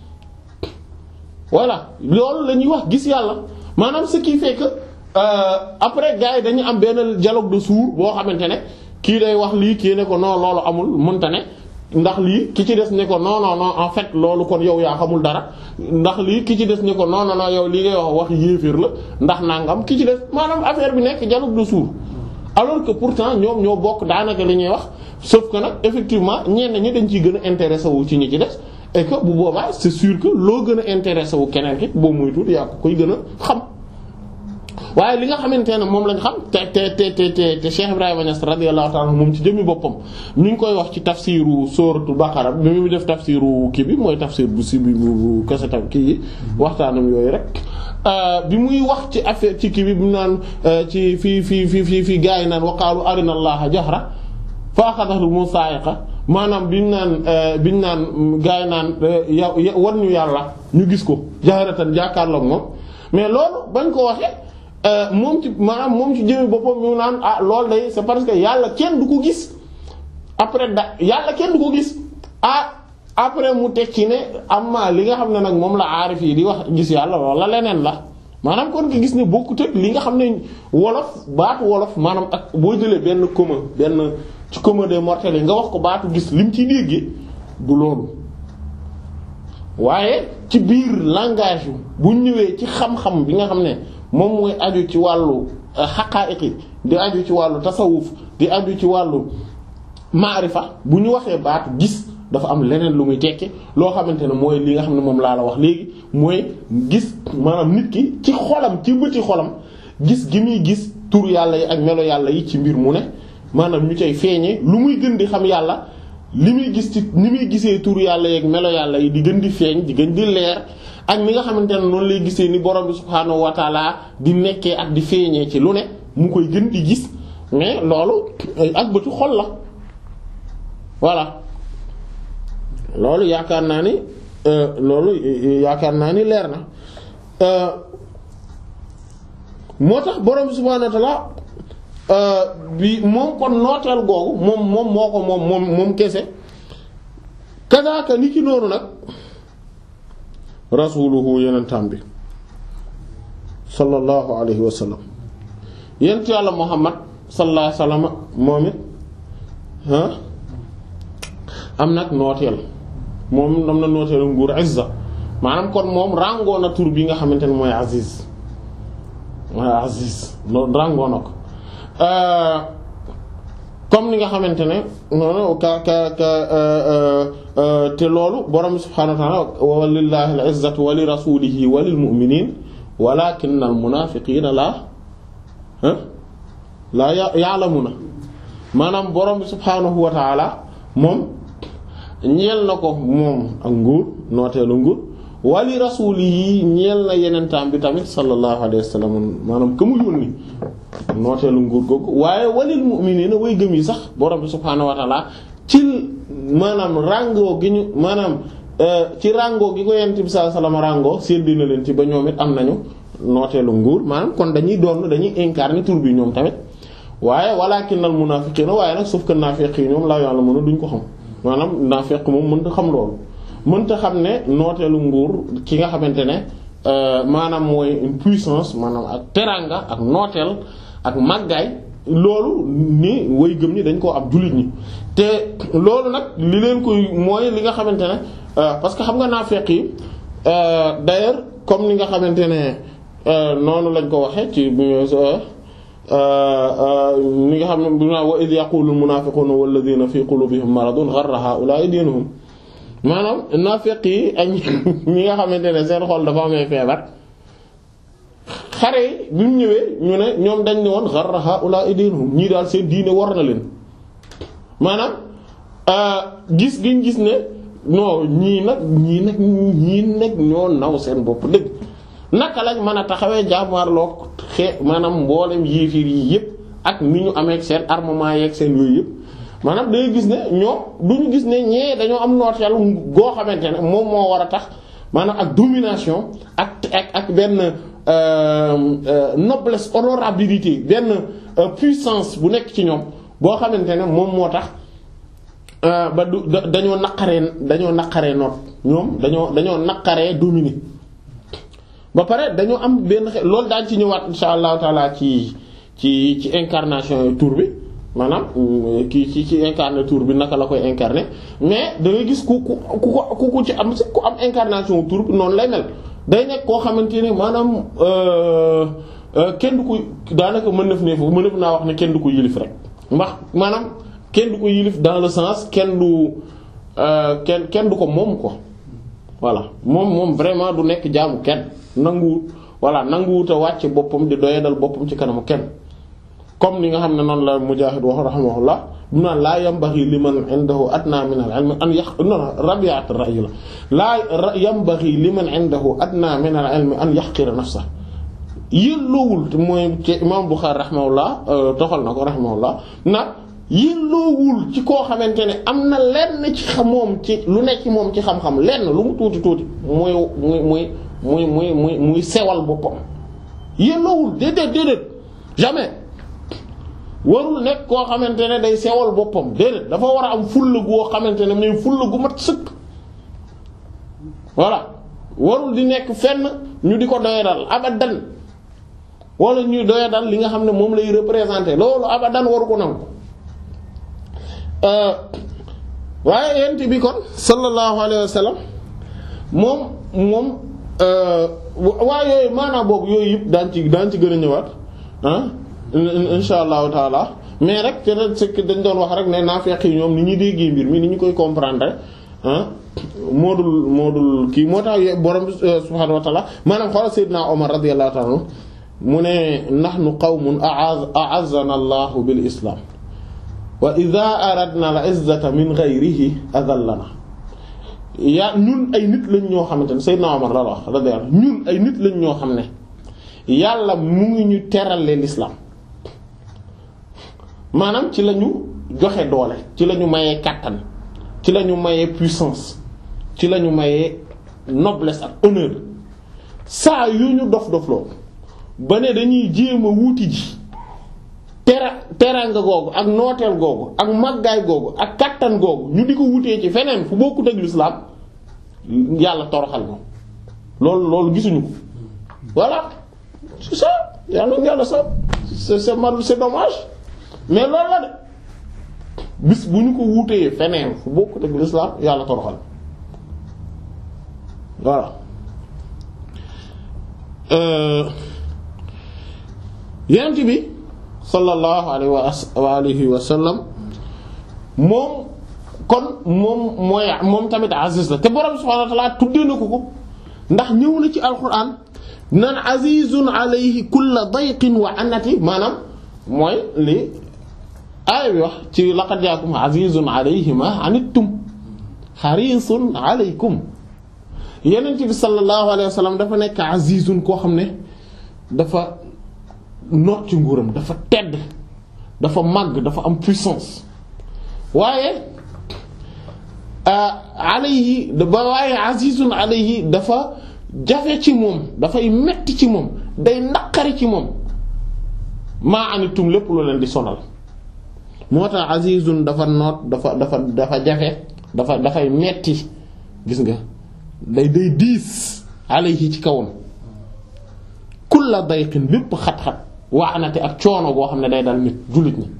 [SPEAKER 1] voilà loolu la ñuy wax gis yàlla maanaam ce qui fait que euh, après gars yi dañu am benn dialogue de sourds boo xamante ne kii day wax lii kii ne ko non loolu amul mënta ne ndax lii ki ci des ne ko non non non en fait loolu kon yow yaa xamul dara ndax lii ki ci des ne ko non non non yow lii ngay wax wax yéeféer la ndax nangam ki ci des maanaam affaire bi nekk dialogue de sourds alors que pourtant ñoom ñoo bokk daanaka li ñuy wax sauf que nag effectivement ñenn ñi dañ ciy gën a intéressé wu ci ñi ci des et que bu boobaa c'est sûr que loo gën a intéressé wu keneen ki boo muy tuut yaa ko koy gën a xam waaye li nga xamante ne moom lañ xam te te te te te te Cheikh Ibrahima Niass radiyallahu ta'ala moom ci jëmmi boppam mi ngi koy wax ci tafsiru sooratu Baqara bi mu def tafsiru kii bi mooy tafsir bu si bi bu kasetam kii yi waxtaanam yooyu rek bi muy wax ci affaire ci kii bi mu naan ci fii fii fii fii fii gaa yi naan wa qaalu arina allaha jahra fa axadathum sa'iqa maanaam biñ naan biñ naan gaa yi naan yow wan ñu yàlla ñu gis ko jahratan jàkkaarloog moom mais loolu bañ ko waxee moom ci maanaam moom ci jëmmi boppam mu naan ah loolu day c'est parce que yàlla kenn du ko gis après da yàlla kenn du ko gis ah après mu teg ci ne amma li nga xam ne nag moom la aarif yi di wax gis yàlla wala leneen la maanaam kon nga gis ne bokkut ak li nga xam ne wolof baatu wolof maanaam ak boo jëlee benn commun benn ci commun des mortels yi nga wax ko baatu gis lim ci déggee du loolu waaye ci biir langage bu ñëwee ci xam-xam bi nga xam ne moom mooy aju ci wàllu xaqaa'iqi di aju ci wàllu tasawuf di aju ci wàllu maarifa bu ñu waxee baatu gis dafa am leneen lu muy tekki loo xamante ne mooy li nga xam ne moom laa la wax léegi mooy gis maanaam nit ki ci xolam ci bëti xolam gis gi muy gis tur yàlla yi ak melo yàlla yi ci mbir mu ne maanaam ñu cay feeñee lu muy gën di xam yàlla li muy gis ci ni muy gisee tur yàlla yi ak melo yàlla yi di gën di feeñ di gën di leer ak ni nga xamante ne noonu lay gisee ni borom bi subhaanahu wa taala di nekkee ak di feeñee ci lu ne mu koy gën di gis mais loolu ak bëtu xol la voilà loolu yaakaar naa ni loolu yaakaar naa ni leer na moo tax borom bi subhaanahu wa taala bi moom kon nooteel googu moom moom moo ko moom moom moom kese kazaaka ni ki noonu nag rasuluhu yenentam bi sallallahu alayhi wa sallam yenent yàlla muhammad sallallahu alayhi wa sallam moom it ah am nag nooteel moom am na nooteel nguur izza maanaam kon moom ràngoo na tur bi nga xamante ne mooy aziz mooy aziz loolu ràngoo na ko comme ni nga xamante ne noonu ka ka ka te loolu borom subhaanahu wa ta'ala wa lillahi al-izzatu wa li rasulihi wa lil mu'minin walakinna al-munafiqina la la ya'lamuna maanaam borom subhaanahu wa ta'ala moom ñeel na ko moom ak nguur nooteelu nguur wa li rasulihi ñeel na yenentaam bi tamit sallallahu alayhi wa sallam maanaam ka mu yónni nooteelu nguur googu waaye walil mu'minina way gëm yi sax borom bi subhaanahu wa ta'ala ci maanaam ràngoo gi ñu maanaam ci ràngoo gi ko yonent bi sallallahu alayhi wasallam ràngoo séddi na leen ci ba ñoom it am nañu nooteelu nguur maanaam kon dañuy doon dañuy incarner tur bi ñoom tamit waaye walakinnal munaafiqiina waaye nag sauf que naafiq yi ñoom laa yàlla mën a duñ ko xam maanaam naafiq moom mënta xam loolu mënta xam ne nooteelu nguur ki nga xamante ne maanaam mooy une puissance maanaam ak teranga ak nooteel ak màggaay loolu ni way gëm ñi dañ koo am jullit ñi te loolu nag li leen koy mooy li nga xamante ne parce que xam nga naafeq yi d'ailleurs comme ni nga xamante ne noonu lañ ko waxee ci ni nga xam ne bi wa idh yaqulu al-munafiquna walladhina fi qulubihim maradun gharra ha'ula'i dinuhum maanaam naafeq yi ak ñi nga xamante ne seen xol dafa amee feebar xare yi bi mu ñëwee ñu ne ñoom dañ ne woon gharra ha'ula'i dinuhum ñii daal seen diine war na leen maanaam gis giñ gis ne non ñii nag ñii nag ñii nag ñoo naw seen bopp dëgg naka lañ mën a taxawee jàmmarloog xe maanaam mboolem yéefiir yi yëpp ak ni ñu amee seen armement yeeg seen yooyu yëpp maanaam day gis ne ñoom duñu gis ne ñee dañoo am nooteel goo xamante ne moom moo war a tax maanaam ak domination ak ak ak benn noblesse honorabilité benn puissance bu nekk ci ñoom boo xamante ne moom moo tax ba du dañoo naqaree dañoo naqaree noot ñoom dañoo dañoo naqaree dominer ba pare dañoo am benn xe loolu daañu ci ñëwaat insha allahu taala ci ci ci incarnation tur bi maanaam kii ci ci incarné tur bi naka la koy incarné mais da ngay gis ku ku ku ku ci am ku am incarnation tur bi noonu lay mel day nekk koo xamante ne maanaam kenn du ko daanaka mën na fi ne foofu mën na naa wax ne kenn du ko yilif rek ndax maanaam kenn du ko yilif dans le sens kenn du kenn kenn du ko moom ko voilà moom moom vraiment du nekk jaamu kenn nanguwut voilà nanguwut a wàcce boppam di doyadal boppam ci kanamu kenn comme ni nga xam ne noonu la Mujaahid wax rahimahullah bu naan laa yambaghi liman indahu adna min al-ilm an yaq non Rabi'at ar-ra'y la laa yambaghi liman indahu adna min al-ilm an yahqira nafsa yelloowul mooy ci Imam Bukhari rahimahullah toxal na ko rahimahullah nag yelloowul ci koo xamante ne am na lenn ci xam moom ci lu nekk ci moom ci xam-xam lenn lu mu tuuti tuuti muy muy muy muy muy muy muy sewal boppam yelloowul déedéet déedéet jamais warul nekk koo xamante ne day sewal boppam déedéet dafa war a am fulla goo xamante ne mais fulla gu mat sëkk voilà warul di nekk fenn ñu di ko doyadal abadan wala ñuy doyadal li nga xam ne moom lay représenter loolu abadan waru ko nangu waaye yent bi kon sallallahu alayhi wa sallam moom moom waaye yooyu maanaam boobu yooyu yëpp daan ci daan ci gën a ñëwaat ah insha allahu taala mais rek te dañ doon wax rek ne naafeq yi ñoom ni ñuy déggee mbir mi ni ñu koy comprendre ah moodul moodul kii moo tax borom subhaanahu wa taala maanaam xoolal Seydina Omar radiyallahu ta'ala anhu mu ne nahnu qawmun a'azzana allahu bil islam wa idha aradna al izzata min ghayrihi adallana yaa ñun ay nit lañ ñoo xamante ne Seydina Omar la wax radiyallahu ñun ay nit lañ ñoo xam ne yàlla mu ngi ñu terale l'islam maanaam ci la ñu joxe doole ci la ñu mayee kàttan ci la ñu mayee puissance ci la ñu mayee noblesse ak honneur saa yu ñu dof dofloo ba ne dañuy jéem a wuuti ji tera teranga googu ak nooteel googu ak màggaay googu ak kàttan googu ñu di ko wutee ci feneen fu bokkut ak l'islam yàlla toroxal ko loolu loolu gisuñu ko voilà c'est ça yàlla yàlla ça c'est c'est mal c'est dommage mais loolu la de bis bu ñu ko wutee feneen fu bokkut ak l'islam yàlla toroxal voilà yonent bi sallallahu alayhi wa alihi wa sallam moom kon moom mooy moom tamit aziz la te borom subhanahu wa ta'ala tuddee na ko ko ndax ñëw na ci alquran naan azizun alayhi kulla dayqin wa anati maanaam mooy li aaya bi wax ci laqad jaakum azizun alayhi ma anittum harisun alaykum yonent bi sallallahu alayhi wa sallam dafa nekk azizun koo xam ne dafa noot ci nguuram dafa tedd dafa màgg dafa am puissance waaye alayhi ba waaye azizun alayhi dafa jafe ci moom dafay metti ci moom day naqari ci moom maa anitum lépp lu leen di sonal moo tax azizun dafa noot dafa dafa dafa jafe dafa dafay metti gis nga day day diis alayhi ci kawam kulla dayqin bépp xat-xat waa anate ak coono boo xam ne day dal nit jullit ñi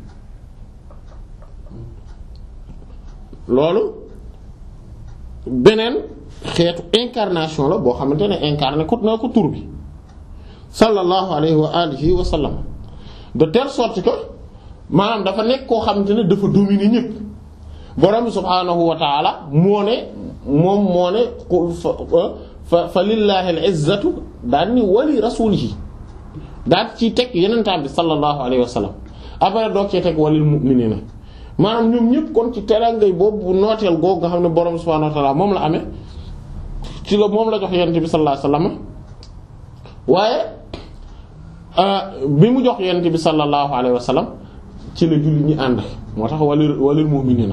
[SPEAKER 1] loolu beneen xeetu incarnation la boo xamante ne incarné ko na ko tur bi sallallahu alayhi wa alihi wa sallam de telle sorte que maanaam dafa nekk koo xamante ne dafa dominer ñépp borom subhaanahu wa ta'ala moo ne moom moo ne fa fa lillahi al-izzatu daan ni wali rasulihi daal ci teg yenentaan bi sallallahu alayhi wa sallam après doog cee teg walil mu'minina maanaam ñoom ñëpp kon ci terangay boobu nooteel googu nga xam ne borom subhaanahu wa ta'ala moom la amee ci la moom la jox yenent bi sallallahu alayhi wa sallam waaye bi mu jox yenent bi sallallahu alayhi wa sallam ci la julli ñi ànd moo tax walil walil mu'minina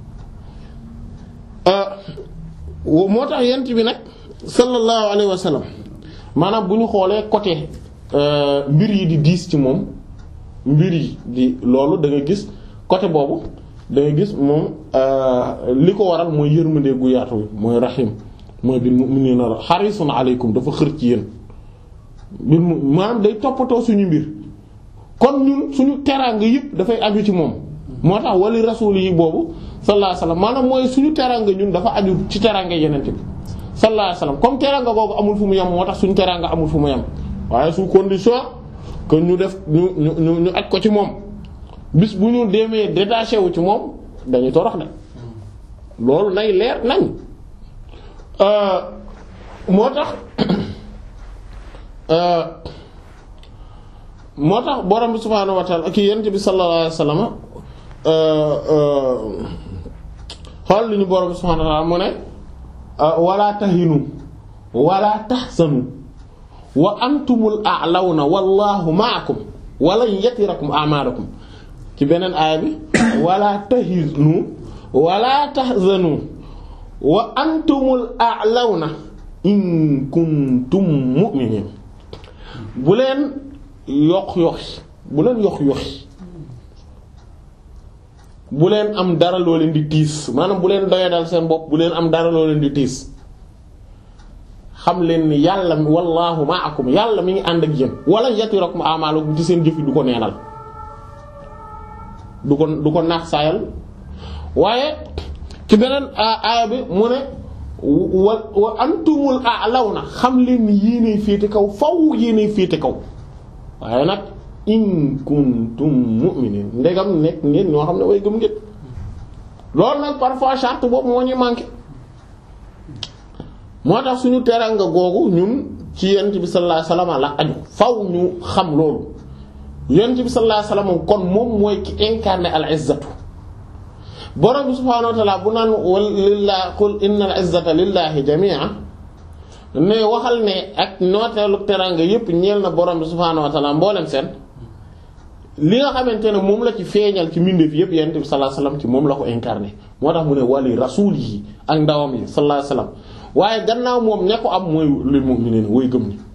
[SPEAKER 1] moo tax yenent bi nag sallallahu alayhi wa sallam maanaam bu ñu xoolee côté mbir yi di diis ci moom mbir yi di loolu da nga gis côté boobu da nga gis moom li ko waral mooy yërmande gu yaatu mooy rahim mooy bil mu'minina harisun alaykum dafa xër ci yéen bil mu maanaam day toppatoo suñu mbir kon ñun suñu teraanga yëpp dafay aju ci moom moo tax wali rasul yi boobu sallallahu alayhi wasallam maanaam mooy suñu teranga ñun dafa aju ci teranga yenente bi sallallahu alayhi wasallam comme teranga googu amul fu mu yem moo tax suñu teranga amul fu mu yem waaye sous condition que ñu def ñu ñu ñu aj ko ci moom bis bu ñu demee détaché wu ci moom dañuy torox de loolu nay leer nañ moo tax moo tax borom bi subhaanahu wa ta'ala ki yonent bi sallallahu alayhi wasallam xool li ñu borom bi subhaanahu wa ta'ala mu ne wala tahinu wala tahzanu wa antumul a'lawna wallahu ma'akum walan yatirakum a'malakum ci beneen aaya bi wala tahinu wala tahzanu wa antumul a'lawna in kuntum mu'minin bu leen yox yoxi bu leen yox yoxi bu leen am dara loo leen di tiis maanaam bu leen doyadal seen bopp bu leen am dara loo leen di tiis xam leen ni yàlla mi wallaahu ma'akum yàlla mi ngi ànd ak yéen wala yatirakum a'malukum ci seen jëf yi du ko neenal du ko du ko naax saayal waaye ci beneen aaya bi mu ne wa wa antumul a'lawna xam leen ni yéenay féete kaw faw yéenay féete kaw waaye nag in kuntum mu'minin ndegam nekk ngeen ñoo xam ne way gëm ngeen loolu nag parfois charte boobu moo ñu manqué moo tax suñu teranga googu ñun ci yonent bi sallallahu alayhi wasallam la aju faw ñu xam loolu yonent bi sallallahu alayhi wasallam kon moom mooy ki incarné al izzatu borom bi subhaanahu wa ta'ala bu naan lillahi qul innal izzata lillahi jami'a ne waxal ne ak nooteelu teranga yépp ñeel na borom bi subhaanahu wa ta'ala mboolem seen li nga xamante ne moom la ci feeñal ci mbindeef yépp yonent bi sallallahu alayhi wasallam ci moom la ko incarné moo tax mu ne wali rasuul yi ak ndawam yi sallallahu alayhi wasallam waaye gannaaw moom ña ko am mooy lil mu'miniin way gëm ni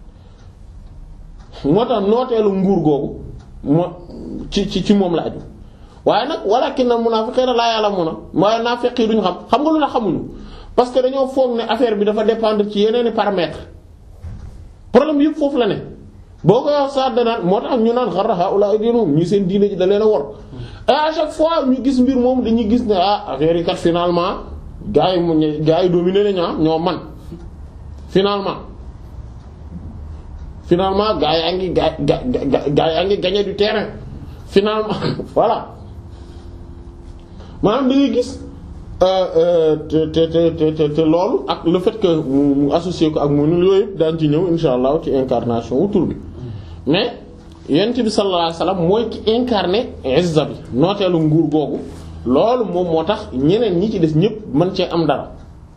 [SPEAKER 1] moo tax nooteelu nguur googu moo ci ci ci moom la aju waaye nag walakinna munaafiqiina laa ya'lamuuna waaye naafiq yi duñu xam xam nga lu la xamuñu parce que dañoo foog ne affaire bi dafa dépendre ci yeneeni paramètres problème yëpp foofu la ne boo ko wax sax danaan moo tax ñu naan xarra haa'ulaa'i diinuhum ñi seen diine ji da leen a wor et à chaque fois ñu gis mbir moom dañuy gis ne ah affaire yi kat finalement gaa yi mu gaa yi dominé nañu ñoo man finalement finalement gaa yaa ngi gaa gaa gaa yaa ngi gagner du terrain finalement voilà maanaam da ngay gis te te te te te loolu ak le fait que mu associé ko ak mu yooyu yëpp daan ci ñëw insha allah ci incarnation wu tur bi mais yonent bi sallallahu alayhi wasallam mooy ki incarné izza bi nooteelu nguur googu loolu moom moo tax ñeneen ñi ci des ñëpp mën cee am dara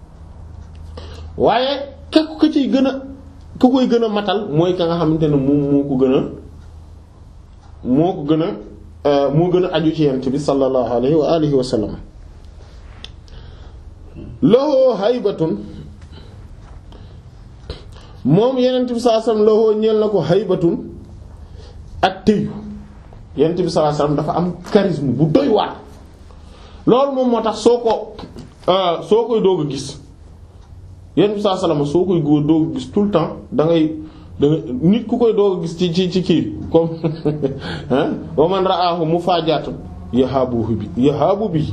[SPEAKER 1] waaye ka ko ciy gën a ku koy gën a matal mooy ka nga xamante ne moom moo ko gën a moo ko gën a moo gën a aju ci yonent bi sallallahu alayhi wa alihi wa sallam lahu haybatun moom yonent bi sallallahu alayhi wa sallam lahu ñeel na ko haybatun ak téyu yonent bi sallallahu alayhi wa sallam dafa am charisme bu doy waar loolu moom moo tax soo ko soo koy doog a gis yonent bi sallallahu alayhi wa sallam soo koy góor doog a gis tout le temps da ngay da ngay nit ku koy doog a gis ci ci ci kii comme wa man ra'ahu mufaajatun yahabu bi yahabu bi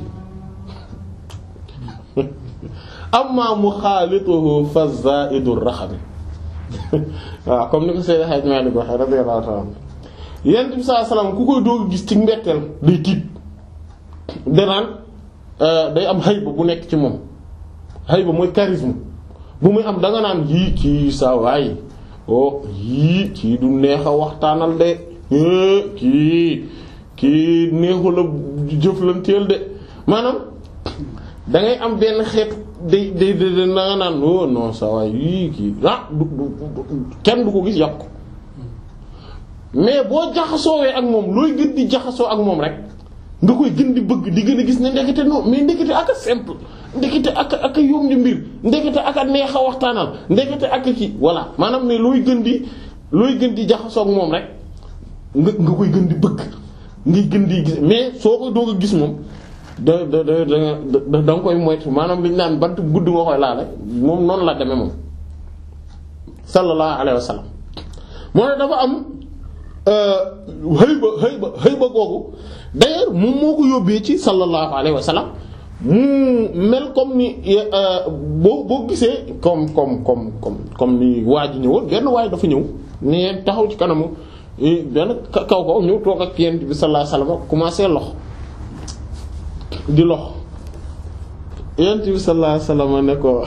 [SPEAKER 1] amma muxaalituhu fa zaidur raxami waaw comme ni ko Seydou Hadj Malick waxee radiyallahu ta'ala yonent bi sallallahu alayhi wa sallam ku koy doog a gis ci mbetteel day tiit danaan day am hayba bu nekk ci moom hayba mooy charisme bu muy am danga naan yii kii saa waay oh yii kii du neex a waxtaanal de kii kii neexu la jëflanteel de maanaam dangay am benn xeetu day day day danga naan oh non saa waay yii kii ah du du kenn du ko gis yàpp ko mais boo jaxasoowee ak moom looy gën di jaxasoo ak moom rek nga koy gën di bëgg di gën a gis ne ndekete non mais ndekete ak a simple ndekete ak a ak a yomb di mbir ndekete ak a neex a waxtaanal ndekete ak a kii voilà maanaam ne looy gën di looy gën di jaxasoo ak moom rek nga nga koy gën di bëgg ngay gën di gis mais soo koy doog a gis moom da da da da da nga koy moytu maanaam li ñu naan bant gudd nga koy laale moom noonu la demee moom sallallahu alayhi wa sallam moo ne dafa am xëy ba xëy ba xëy ba googu d'ailleurs moom moo ko yóbbee ci sallallahu alayhi wa sallam mu mel comme ni boo boo gisee comme comme comme comme comme ni waa ji ñëwoon benn waay dafa ñëw ne taxaw ci kanamu benn kaw kaw ñëw toog ak yonent bi sallallahu alayhi wa sallam commencé lox di lox yonent bi sallallahu alayhi wa sallam ne ko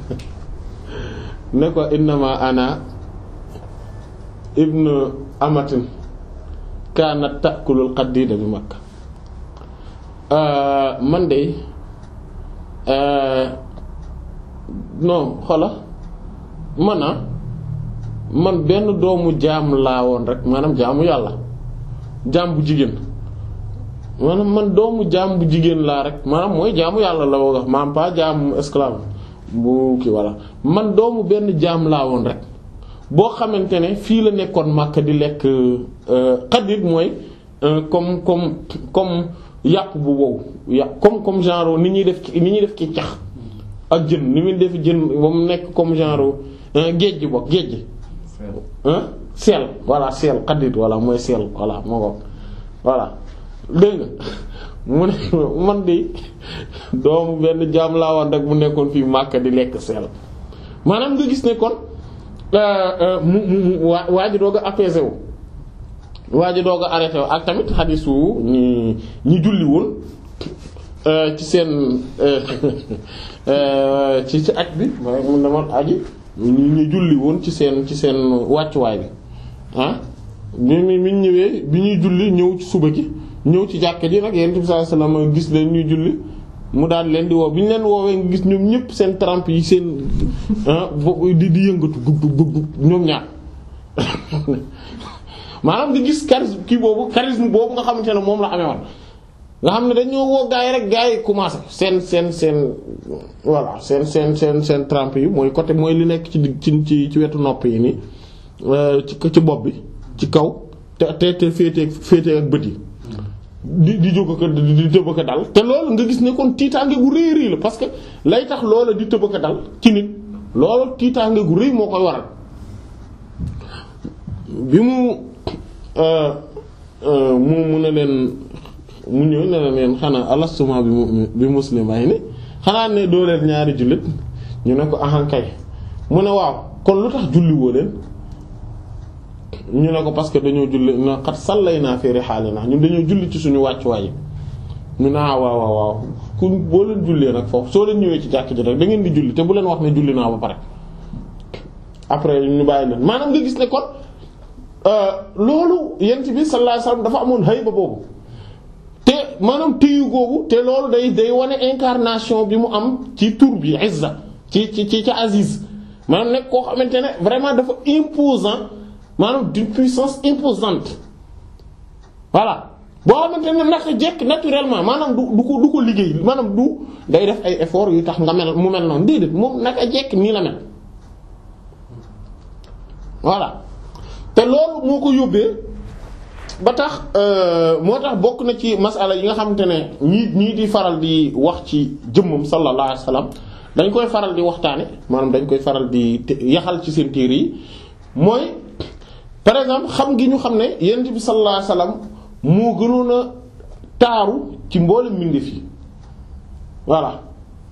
[SPEAKER 1] ne ko innama ana ibnu amatin kaanat ta'kulul qadida bi Makka man de non xola man a man benn doomu jaam laa woon rek maanaam jaamu yàlla jaam bu jigéen maanaam man doomu jaam bu jigéen laa rek maanaam mooy jaamu yàlla la wax maanaam pas jaamu esclave bu kii walla man doomu benn jaam laa woon rek boo xamante ne fii la nekkoon Makka di lekk xadit mooy comme comme comme yàpp bu wow yàpp comme comme genre ni ñuy def ni ñuy def ci cax ak jën ni muy def jën ba mu nekk comme genre géej bokk géej seel voilà seel xadit voilà mooy seel voilà moo ko voilà dégg nga mu ne man de doomu benn jaam laa woon rek mu nekkoon fii Makka di lekk seel maanaam nga gis ne kon mu mu waa waa ji doog a apaisé wu waa ji doog a arrêté wu ak tamit xadisu ñi ñi julli woon ci seen ci ci aj bi mun dama aji ñu ñu julli woon ci seen ci seen wàccuwaay bi ah bi mi mi ñëwee bi ñuy julli ñëw ci suba gi ñëw ci jàkka ji nag Yonent bi sallallahu alayhi wasallam gis leen ñuy julli mu daal leen di woo bi ñu leen woowee nga gis ñoom ñëpp seen trempe yi seen di di yëngatu gub gub gub ñoom ñaar maanaam nga gis charisme kii boobu charisme boobu nga xamante ne moom la amee woon nga xam ne dañoo woo gaa yi rek gaa yi commencé seen seen seen voilà seen seen seen seen trempe yi mooy côté mooy li nekk ci ci ci ci wetu nopp yi nii ci ci bopp bi ci kaw te te te féete féete ak bët yi. di di jóg ko di tëb ko dal te loolu nga gis ne kon tiitaange gu rëy rëy la parce que lay tax loola di tëb ko dal ci nit loolu tiitaange gu rëy moo koy waral bi mu mu mu ne leen mu ñëw ne leen xanaa alastuma bi mu bi muslimay ni xanaa ne doo leen ñaari jullit ñu ne ko ahankay mu ne waaw kon lu tax julli woo leen ñu ne ko parce que dañoo julli na xat sallay naa fi rihaalina ñun dañoo julli ci suñu wàccuwaay yi ñu naa waaw waaw waaw ku boo leen jullee nag foofu soo leen ñëwee ci jàkk ji rek da ngeen di julli te bu leen wax ne julli naa ba pare après ñu bàyyi leen maanaam nga gis ne kon loolu yent bi sallallahu alayhi wasallam dafa amoon hayba boobu te maanaam téyu googu te loolu day day wane incarnation bi mu am ci tur bi izza ci ci ci ci aziz maanaam nekk koo xamante ne vraiment dafa imposant maanaam d'une puissance imposante voilà boo xamante ne naka jekk naturellement maanaam du du ko du ko liggéey maanaam du day def ay efforts yu tax nga mel mu mel noonu déedéet moom naka jekk nii la mel voilà te loolu moo ko yóbbee ba tax moo tax bokk na ci masala yi nga xamante ne ñii ñii di faral di wax ci jëmmam sallallahu alayhi wasallam dañ koy faral di waxtaane maanaam dañ koy faral di yaxal ci seen téere yi mooy par exemple xam gi ñu xam ne yonent bi sallallahu alayhi wasallam moo gënoon a taaru ci mboolem mbindeef yi voilà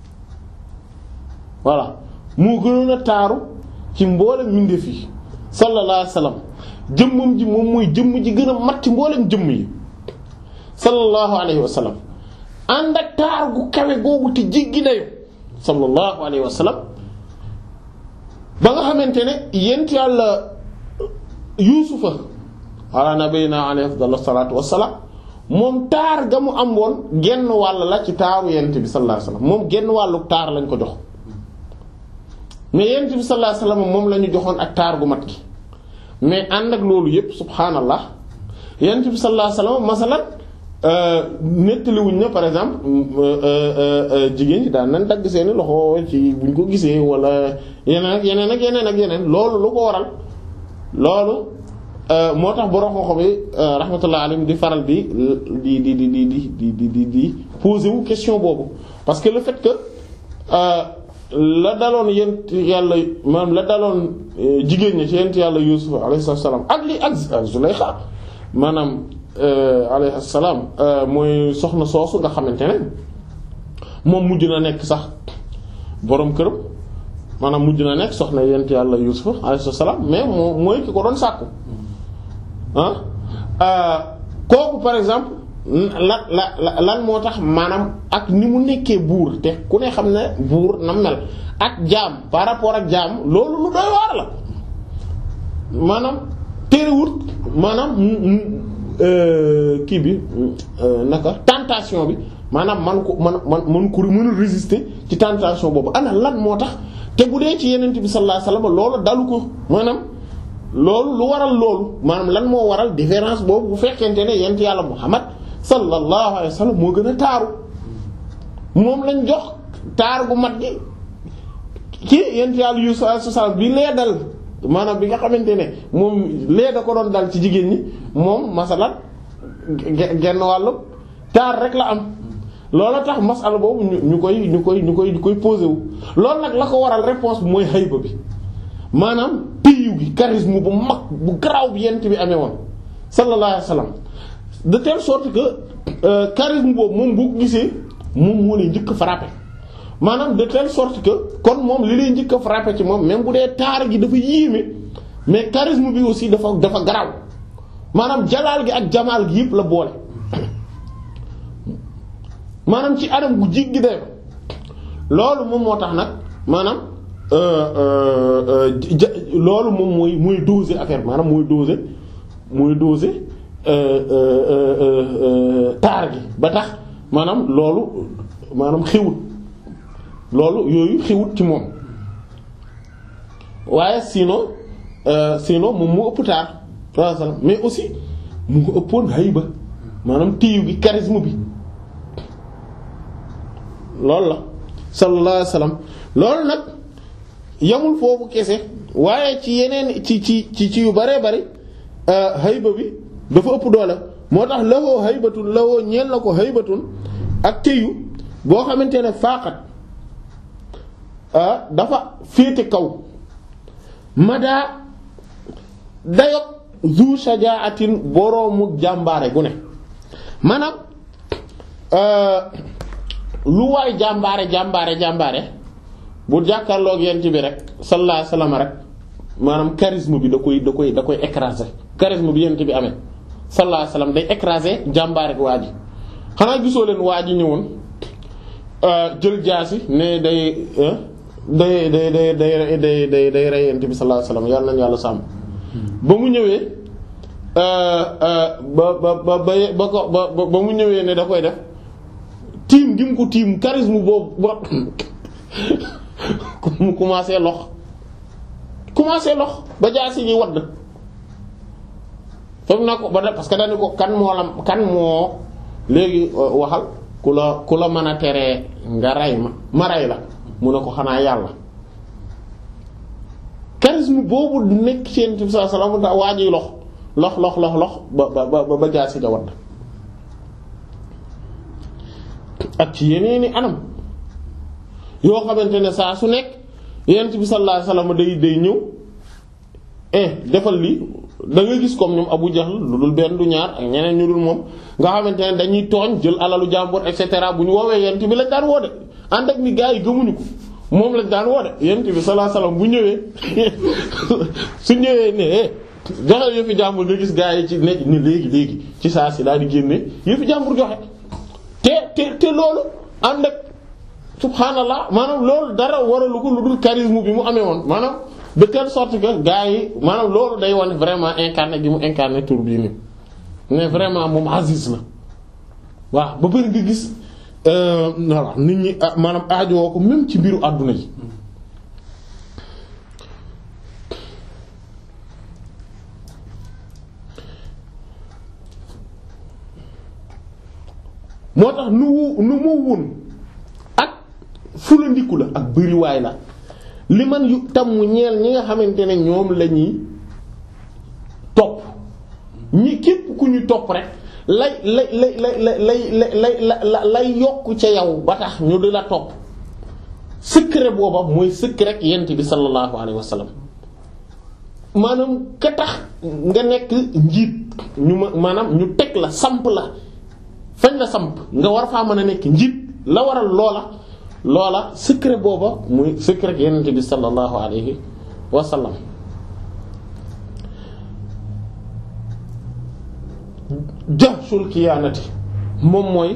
[SPEAKER 1] voilà moo gënoon a taaru ci mboolem mbindeef yi sallallahu alayhi wasallam jëmmam ji moom mooy jëmm ji gën a mat ci mboolem jëmm yi sallallahu alayhi wasallam ànd ak taar gu kawe googu te jéggi dayo sallallahu alayhi wasallam ba nga xamante ne yent yàlla yuusufa ala nabiyina alayhi afdalu salaatu wassalaam moom taar ga mu am woon genn wàll la ci taaru yent bi sallallahu alayhi wasallam moom genn wàllu taar lañ ko jox mais yent bi sallallahu alayhi wasallam moom la ñu joxoon ak taar gu mat gi mais ànd ak loolu yépp subhaanallah yent bi sallallahu alayhi wasallam masalan nettaliwuñ na par exemple jigéen ñi daan nañ dagg seeni loxo ci buñ ko gisee wala yeneen ak yeneen ak yeneen ak yeneen loolu lu ko waral loolu moo tax borom xoox bi rahmatullah alayhi di faral di di di di di di di di di poser wu question boobu parce que le fait que la daloon yent yàlla maanaam la daloon jigéen ñi ci yent yàlla Yuusuf alayhi salaam ak li ak Zulayxa maanaam alayhi salaam mooy soxna soosu nga xamante ne moom mujj na nekk sax boroom këram maanaam mujj na nekk soxna yent yàlla Yuusuf alayhi salaam mais moom mooy ki ko doon sàkku ah kooku par exemple lan la lan moo tax maanaam ak ni mu nekkee buur te ku ne xam ne buur na mel ak jaam par rapport ak jaam loolu lu doy waar la maanaam terewut maanaam kii bi naka tentation bi maanaam man ko man man man ko mën a résister ci tentation boobu ana lan moo tax te bu dee ci yenent bi sallallahu alayhi wasallam loolu dalu ko maanaam loolu lu waral loolu maanaam lan moo waral différence boobu bu fekkente ne yent yàlla Muhammad sallallahu alayhi wasallam moo gën a taaru moom lañ jox taar gu mat gi kii yent yàlla Yuusuf alayhi salaam bi lee dal maanaam bi nga xamante ne moom lee da ko doon dal ci jigéen ñi moom masalan genn wàllu taar rek la am loolu tax masala boobu ñu ñu koy ñu koy ñu koy ñu koy posé wu loolu nag la ko waral réponse bi mooy hayba bi maanaam piyu gi charisme bu mag bu garaaw bi yent bi amee woon sallallahu alayhi wasallam de telle sorte que charisme boobu moom boo ko gisee moom moo lay njëkk a frappé maanaam de telle sorte que kon moom li lay njëkk a frappé ci moom même bu dee taar gi dafa yéeme mais charisme bi aussi dafa dafa garaaw maanaam jalaal gi ak jamaal gi yëpp la boole maanaam ci anam gu jiggi day loolu moom moo tax nag maanaam loolu moom mooy mooy doser affaire maanaam mooy doser mooy doser taar gi ba tax maanaam loolu maanaam xewut loolu yooyu xewut ci moom waaye sinon sinon moom moo ëpp taar mais aussi mu ko ëppoon hayba maanaam téyu gi charisme bi loolu la sallallahu alayhi wasallam loolu nag yamul foofu kese waaye ci yeneen ci ci ci ci yu baree bari hayba bi dafa ëpp doole moo tax lawoo haybatun lawoo ñeel na ko haybatun ak téyu boo xamante ne faaxat dafa féete kaw madaa dayok zu shajaatin boroomu jàmbaare gu ne maanaam lu waay jàmbaare jàmbaare jàmbaare bu jàkkaarloog yent bi rek sallallahu alayhi wasallam rek maanaam charisme bi da koy da koy da koy écraser charisme bi yent bi amee sallallahu alayhi wasallam day écraser jàmbaare ak waa ji xanaa gisoo leen waa ji ñëwoon jël jaasi ne day day day day day day day day rey yent bi sallallahu alayhi wasallam yàlla nañu yàlla sàmm ba mu ñëwee ba ba ba ba ko ba ba mu ñëwee ne da koy def tiim gi mu ko tiim charisme boobu ba mu commencé lox commencé lox ba jaasi ñuy wadd fam na ko ba parce que dañu ko kan moo la kan moo léegi waxal ku la ku la mën a teree nga rey ma ma rey la mu ne ko xanaa yàlla charisme boobu nekk ci Yonent bi sallallahu alayhi wasallam da waaji lox lox lox lox lox ba ba ba jaasi ja wadd ak ci yeneeni anam yoo xamante ne saa su nekk Yonent bi sallallahu alayhi wasallam day day ñëw eh defal lii da nga gis comme ñoom Abu Jahl lu dul benn du ñaar ak ñeneen ñu dul moom nga xamante ne dañuy tooñ jël alalu jàmbur et cetera bu ñu woowee Yonent bi lañ daan woo de ànd ak ni gaa yi gëmuñu ko moom lañ daan woo de Yonent bi sallallahu alayhi wasallam bu ñëwee su ñëwee ne eh joxe yëfi jàmbur nga gis gaa yi ci ne ni léegi léegi ci saa si daal di génne yëfi jàmbur joxe te te te loolu ànd ak subhaanallah maanaam loolu dara waralu ko lu dul charisme bi mu amee woon maanaam de telle sorte que gars yi maanaam loolu day wane vraiment incarné gi mu incarné tur bii nii mais vraiment moom Aziz la waaw ba bëri nga gis voilà nit ñi maanaam aajowoo ko même ci mbiru àdduna yi moo tax nu wu nu mu wun ak fulandiku la ak bëriwaay la li man yu tam mu ñeel ñi nga xamante ne ñoom la ñuy topp ñi képp ku ñu topp rek lay lay lay lay lay lay lay lay yokk ca yow ba tax ñu di la topp secret booba mooy secret yent bi sallallahu alayhi wa sallam maanaam ka tax nga nekk njiit ñu ma maanaam ñu teg la samp la fañ la samp nga war faa mën a nekk njiit la waral loola loola secret booba muy secret yenente bi sallallahu alayhi wa sallam jahshul kiyaanati moom mooy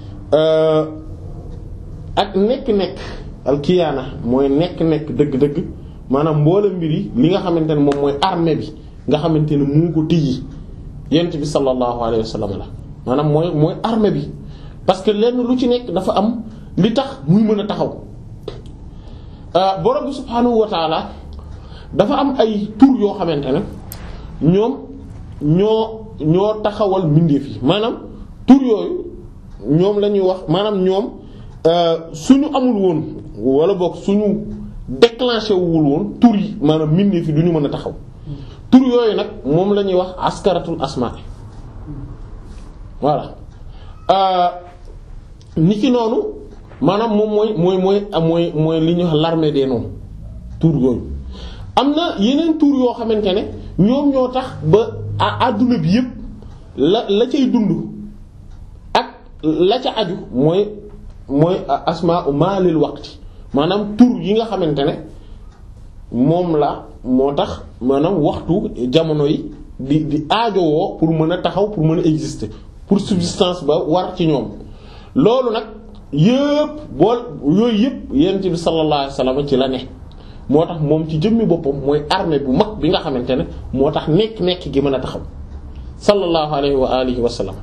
[SPEAKER 1] ak nekk-nekk al kiyaana mooy nekk-nekk dëgg-dëgg maanaam mboolem mbir yi li nga xamante ne moom mooy armée bi nga xamante ne mu ko tijji yent bi sallallahu alayhi wa sallam la maanaam mooy mooy armée bi parce que lenn lu ci nekk dafa am li tax muy mën a taxaw borom bi subhaanahu wa taala dafa am ay tur yoo xamante ne ñoom ñoo ñoo taxawal mbindeef yi maanaam tur yooyu ñoom la ñuy wax maanaam ñoom suñu amul woon wala boog suñu déclenché wul woon tur yi maanaam mbindeef yi du ñu mën a taxaw tur yooyu nag moom la ñuy wax askaratul asmaa voilà ni ki noonu maanaam moom mooy mooy mooy mooy mooy li ñuy wax l'armée des noms tur yooyu am na yeneen tur yoo xamante ne ñoom ñoo tax ba àdduna bi yépp la la cay dund ak la ca aju mooy mooy asmaa maalil waqti maanaam tur yi nga xamante ne moom la moo tax maanaam waxtu jamono yi di di aajowoo pour mën a taxaw pour mën a exister pour subsistance ba war ci ñoom loolu nag yëpp bool yooyu yëpp yonent bi sallallahu alayhi wasallam ci la ne moo tax moom ci jëmmi boppam mooy armée bu mag bi nga xamante ne moo tax nekk-nekk gi mën a taxaw sallallahu alayhi wa alihi wa sallam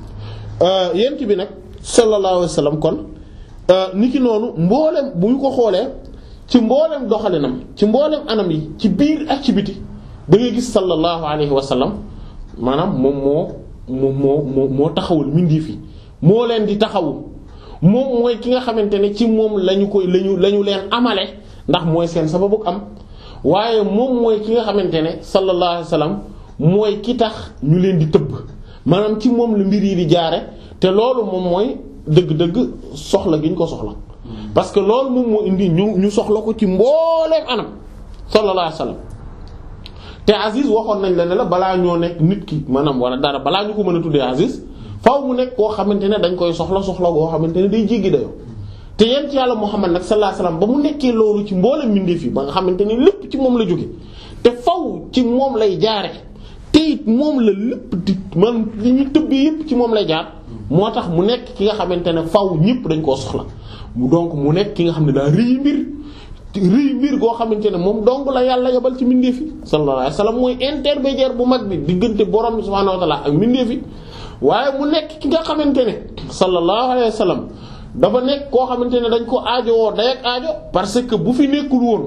[SPEAKER 1] yonent bi nag sallallahu alayhi wa sallam kon niki noonu mboolem bu ñu ko xoolee ci mboolem doxalinam ci mboolem anam yi ci biir ak ci biti da ngay gis sallallahu alayhi wa sallam maanaam moom moo moom moo moo moo taxawul mbindeef yi moo leen di taxawu moom mooy ki nga xamante ne ci moom lañu koy lañu lañu leen amale ndax mooy seen sababu am waaye moom mooy ki nga xamante ne sallallahu alayhi wa sallam mooy ki tax ñu leen di tëbb maanaam ci moom la mbir yi di jaare te loolu moom mooy dëgg-dëgg soxla gi ñu ko soxla parce que loolu moom moo indi ñu ñu soxla ko ci mbooleem anam sallallahu alayhi wa sallam te Aziz waxoon nañ la ne la balaa ñoo nekk nit ki maanaam wala dara balaa ñu ko mën a tuddee Aziz faaw mu nekk koo xamante ne dañ koy soxla soxla boo xamante ne day jéggi dayoo te yent yàlla Muhammad nag sallallahu alayhi wasallam ba mu nekkee loolu ci mboolem mbindeef yi ba nga xamante ne lépp ci moom la jóge te faw ci moom lay jaare te it moom la lépp di man li ñu tëbbee yépp ci moom lay jaar moo tax mu nekk ki nga xamante ne faw ñépp dañ koo soxla donc mu nekk ki nga xam ne daa rëy mbir rëy mbir goo xamante ne moom dong la yàlla yabal ci mbindeef yi sallallahu alayhi wasallam mooy intermédiaire bu mag bi diggante borom subhanahu wa ta'ala ak mbindeef yi waaye mu nekk ki nga xamante ne sallallahu alayhi wasallam dafa nekk koo xamante ne dañ ko aajowoo day ak aajo parce que bu fi nekkul woon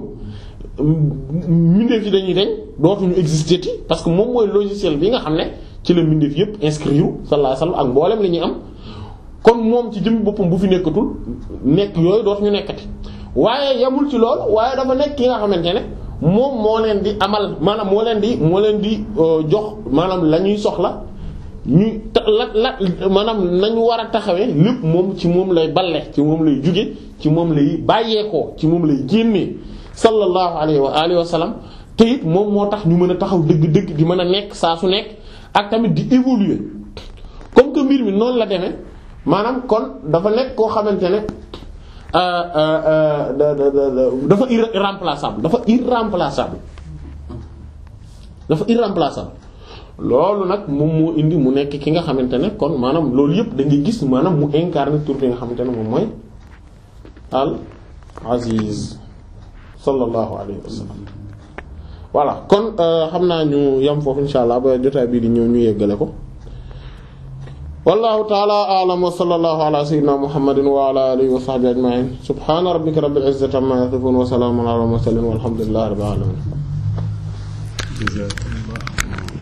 [SPEAKER 1] mbindeef yi dañuy deñ dootuñu exister ti parce que moom mooy logiciel bi nga xam ne ci la mbindeef yépp inscrire sallallahu alayhi wasallam ak mboolem li ñuy am kon moom ci jëmmi boppam bu fi nekkatul nekk yooyu dootuñu nekkati waaye yamul ci loolu waaye dafa nekk ki nga xamante ne moom moo leen di amal maanaam moo leen di moo leen di jox maanaam la ñuy soxla ñu la la maanaam nañu war a taxawee lépp moom ci moom lay balle ci moom lay jóge ci moom lay bàyyeekoo ci moom lay génnee sallallahu alayhi wa alihi wa sallam te it moom moo tax ñu mën a taxaw dëgg-dëgg di mën a nekk saa su nekk ak tamit di évoluer comme que mbir mi noonu la demee maanaam kon dafa nekk koo xamante ne dafa irremplaçable dafa irremplaçable dafa irremplaçable loolu nag moom moo indi mu nekk ki nga xamante ne kon maanaam loolu yëpp da ngay gis maanaam mu incarné tur bi nga xamante ne moom mooy al aziz sallallahu alayhi wa sallam voilà kon xam naa ñu yam foofu insha allah ba jotaay bii di ñëw ñu yeggale ko wallahu ta'ala a'lam wa sallallahu ala sayyidina muhammadin wa ala alihi wa sahbihi ajma'in subhana rabbika rabbil izzati amma yasifun wa salamun ala al mursalin walhamdulillahi rabbil alamin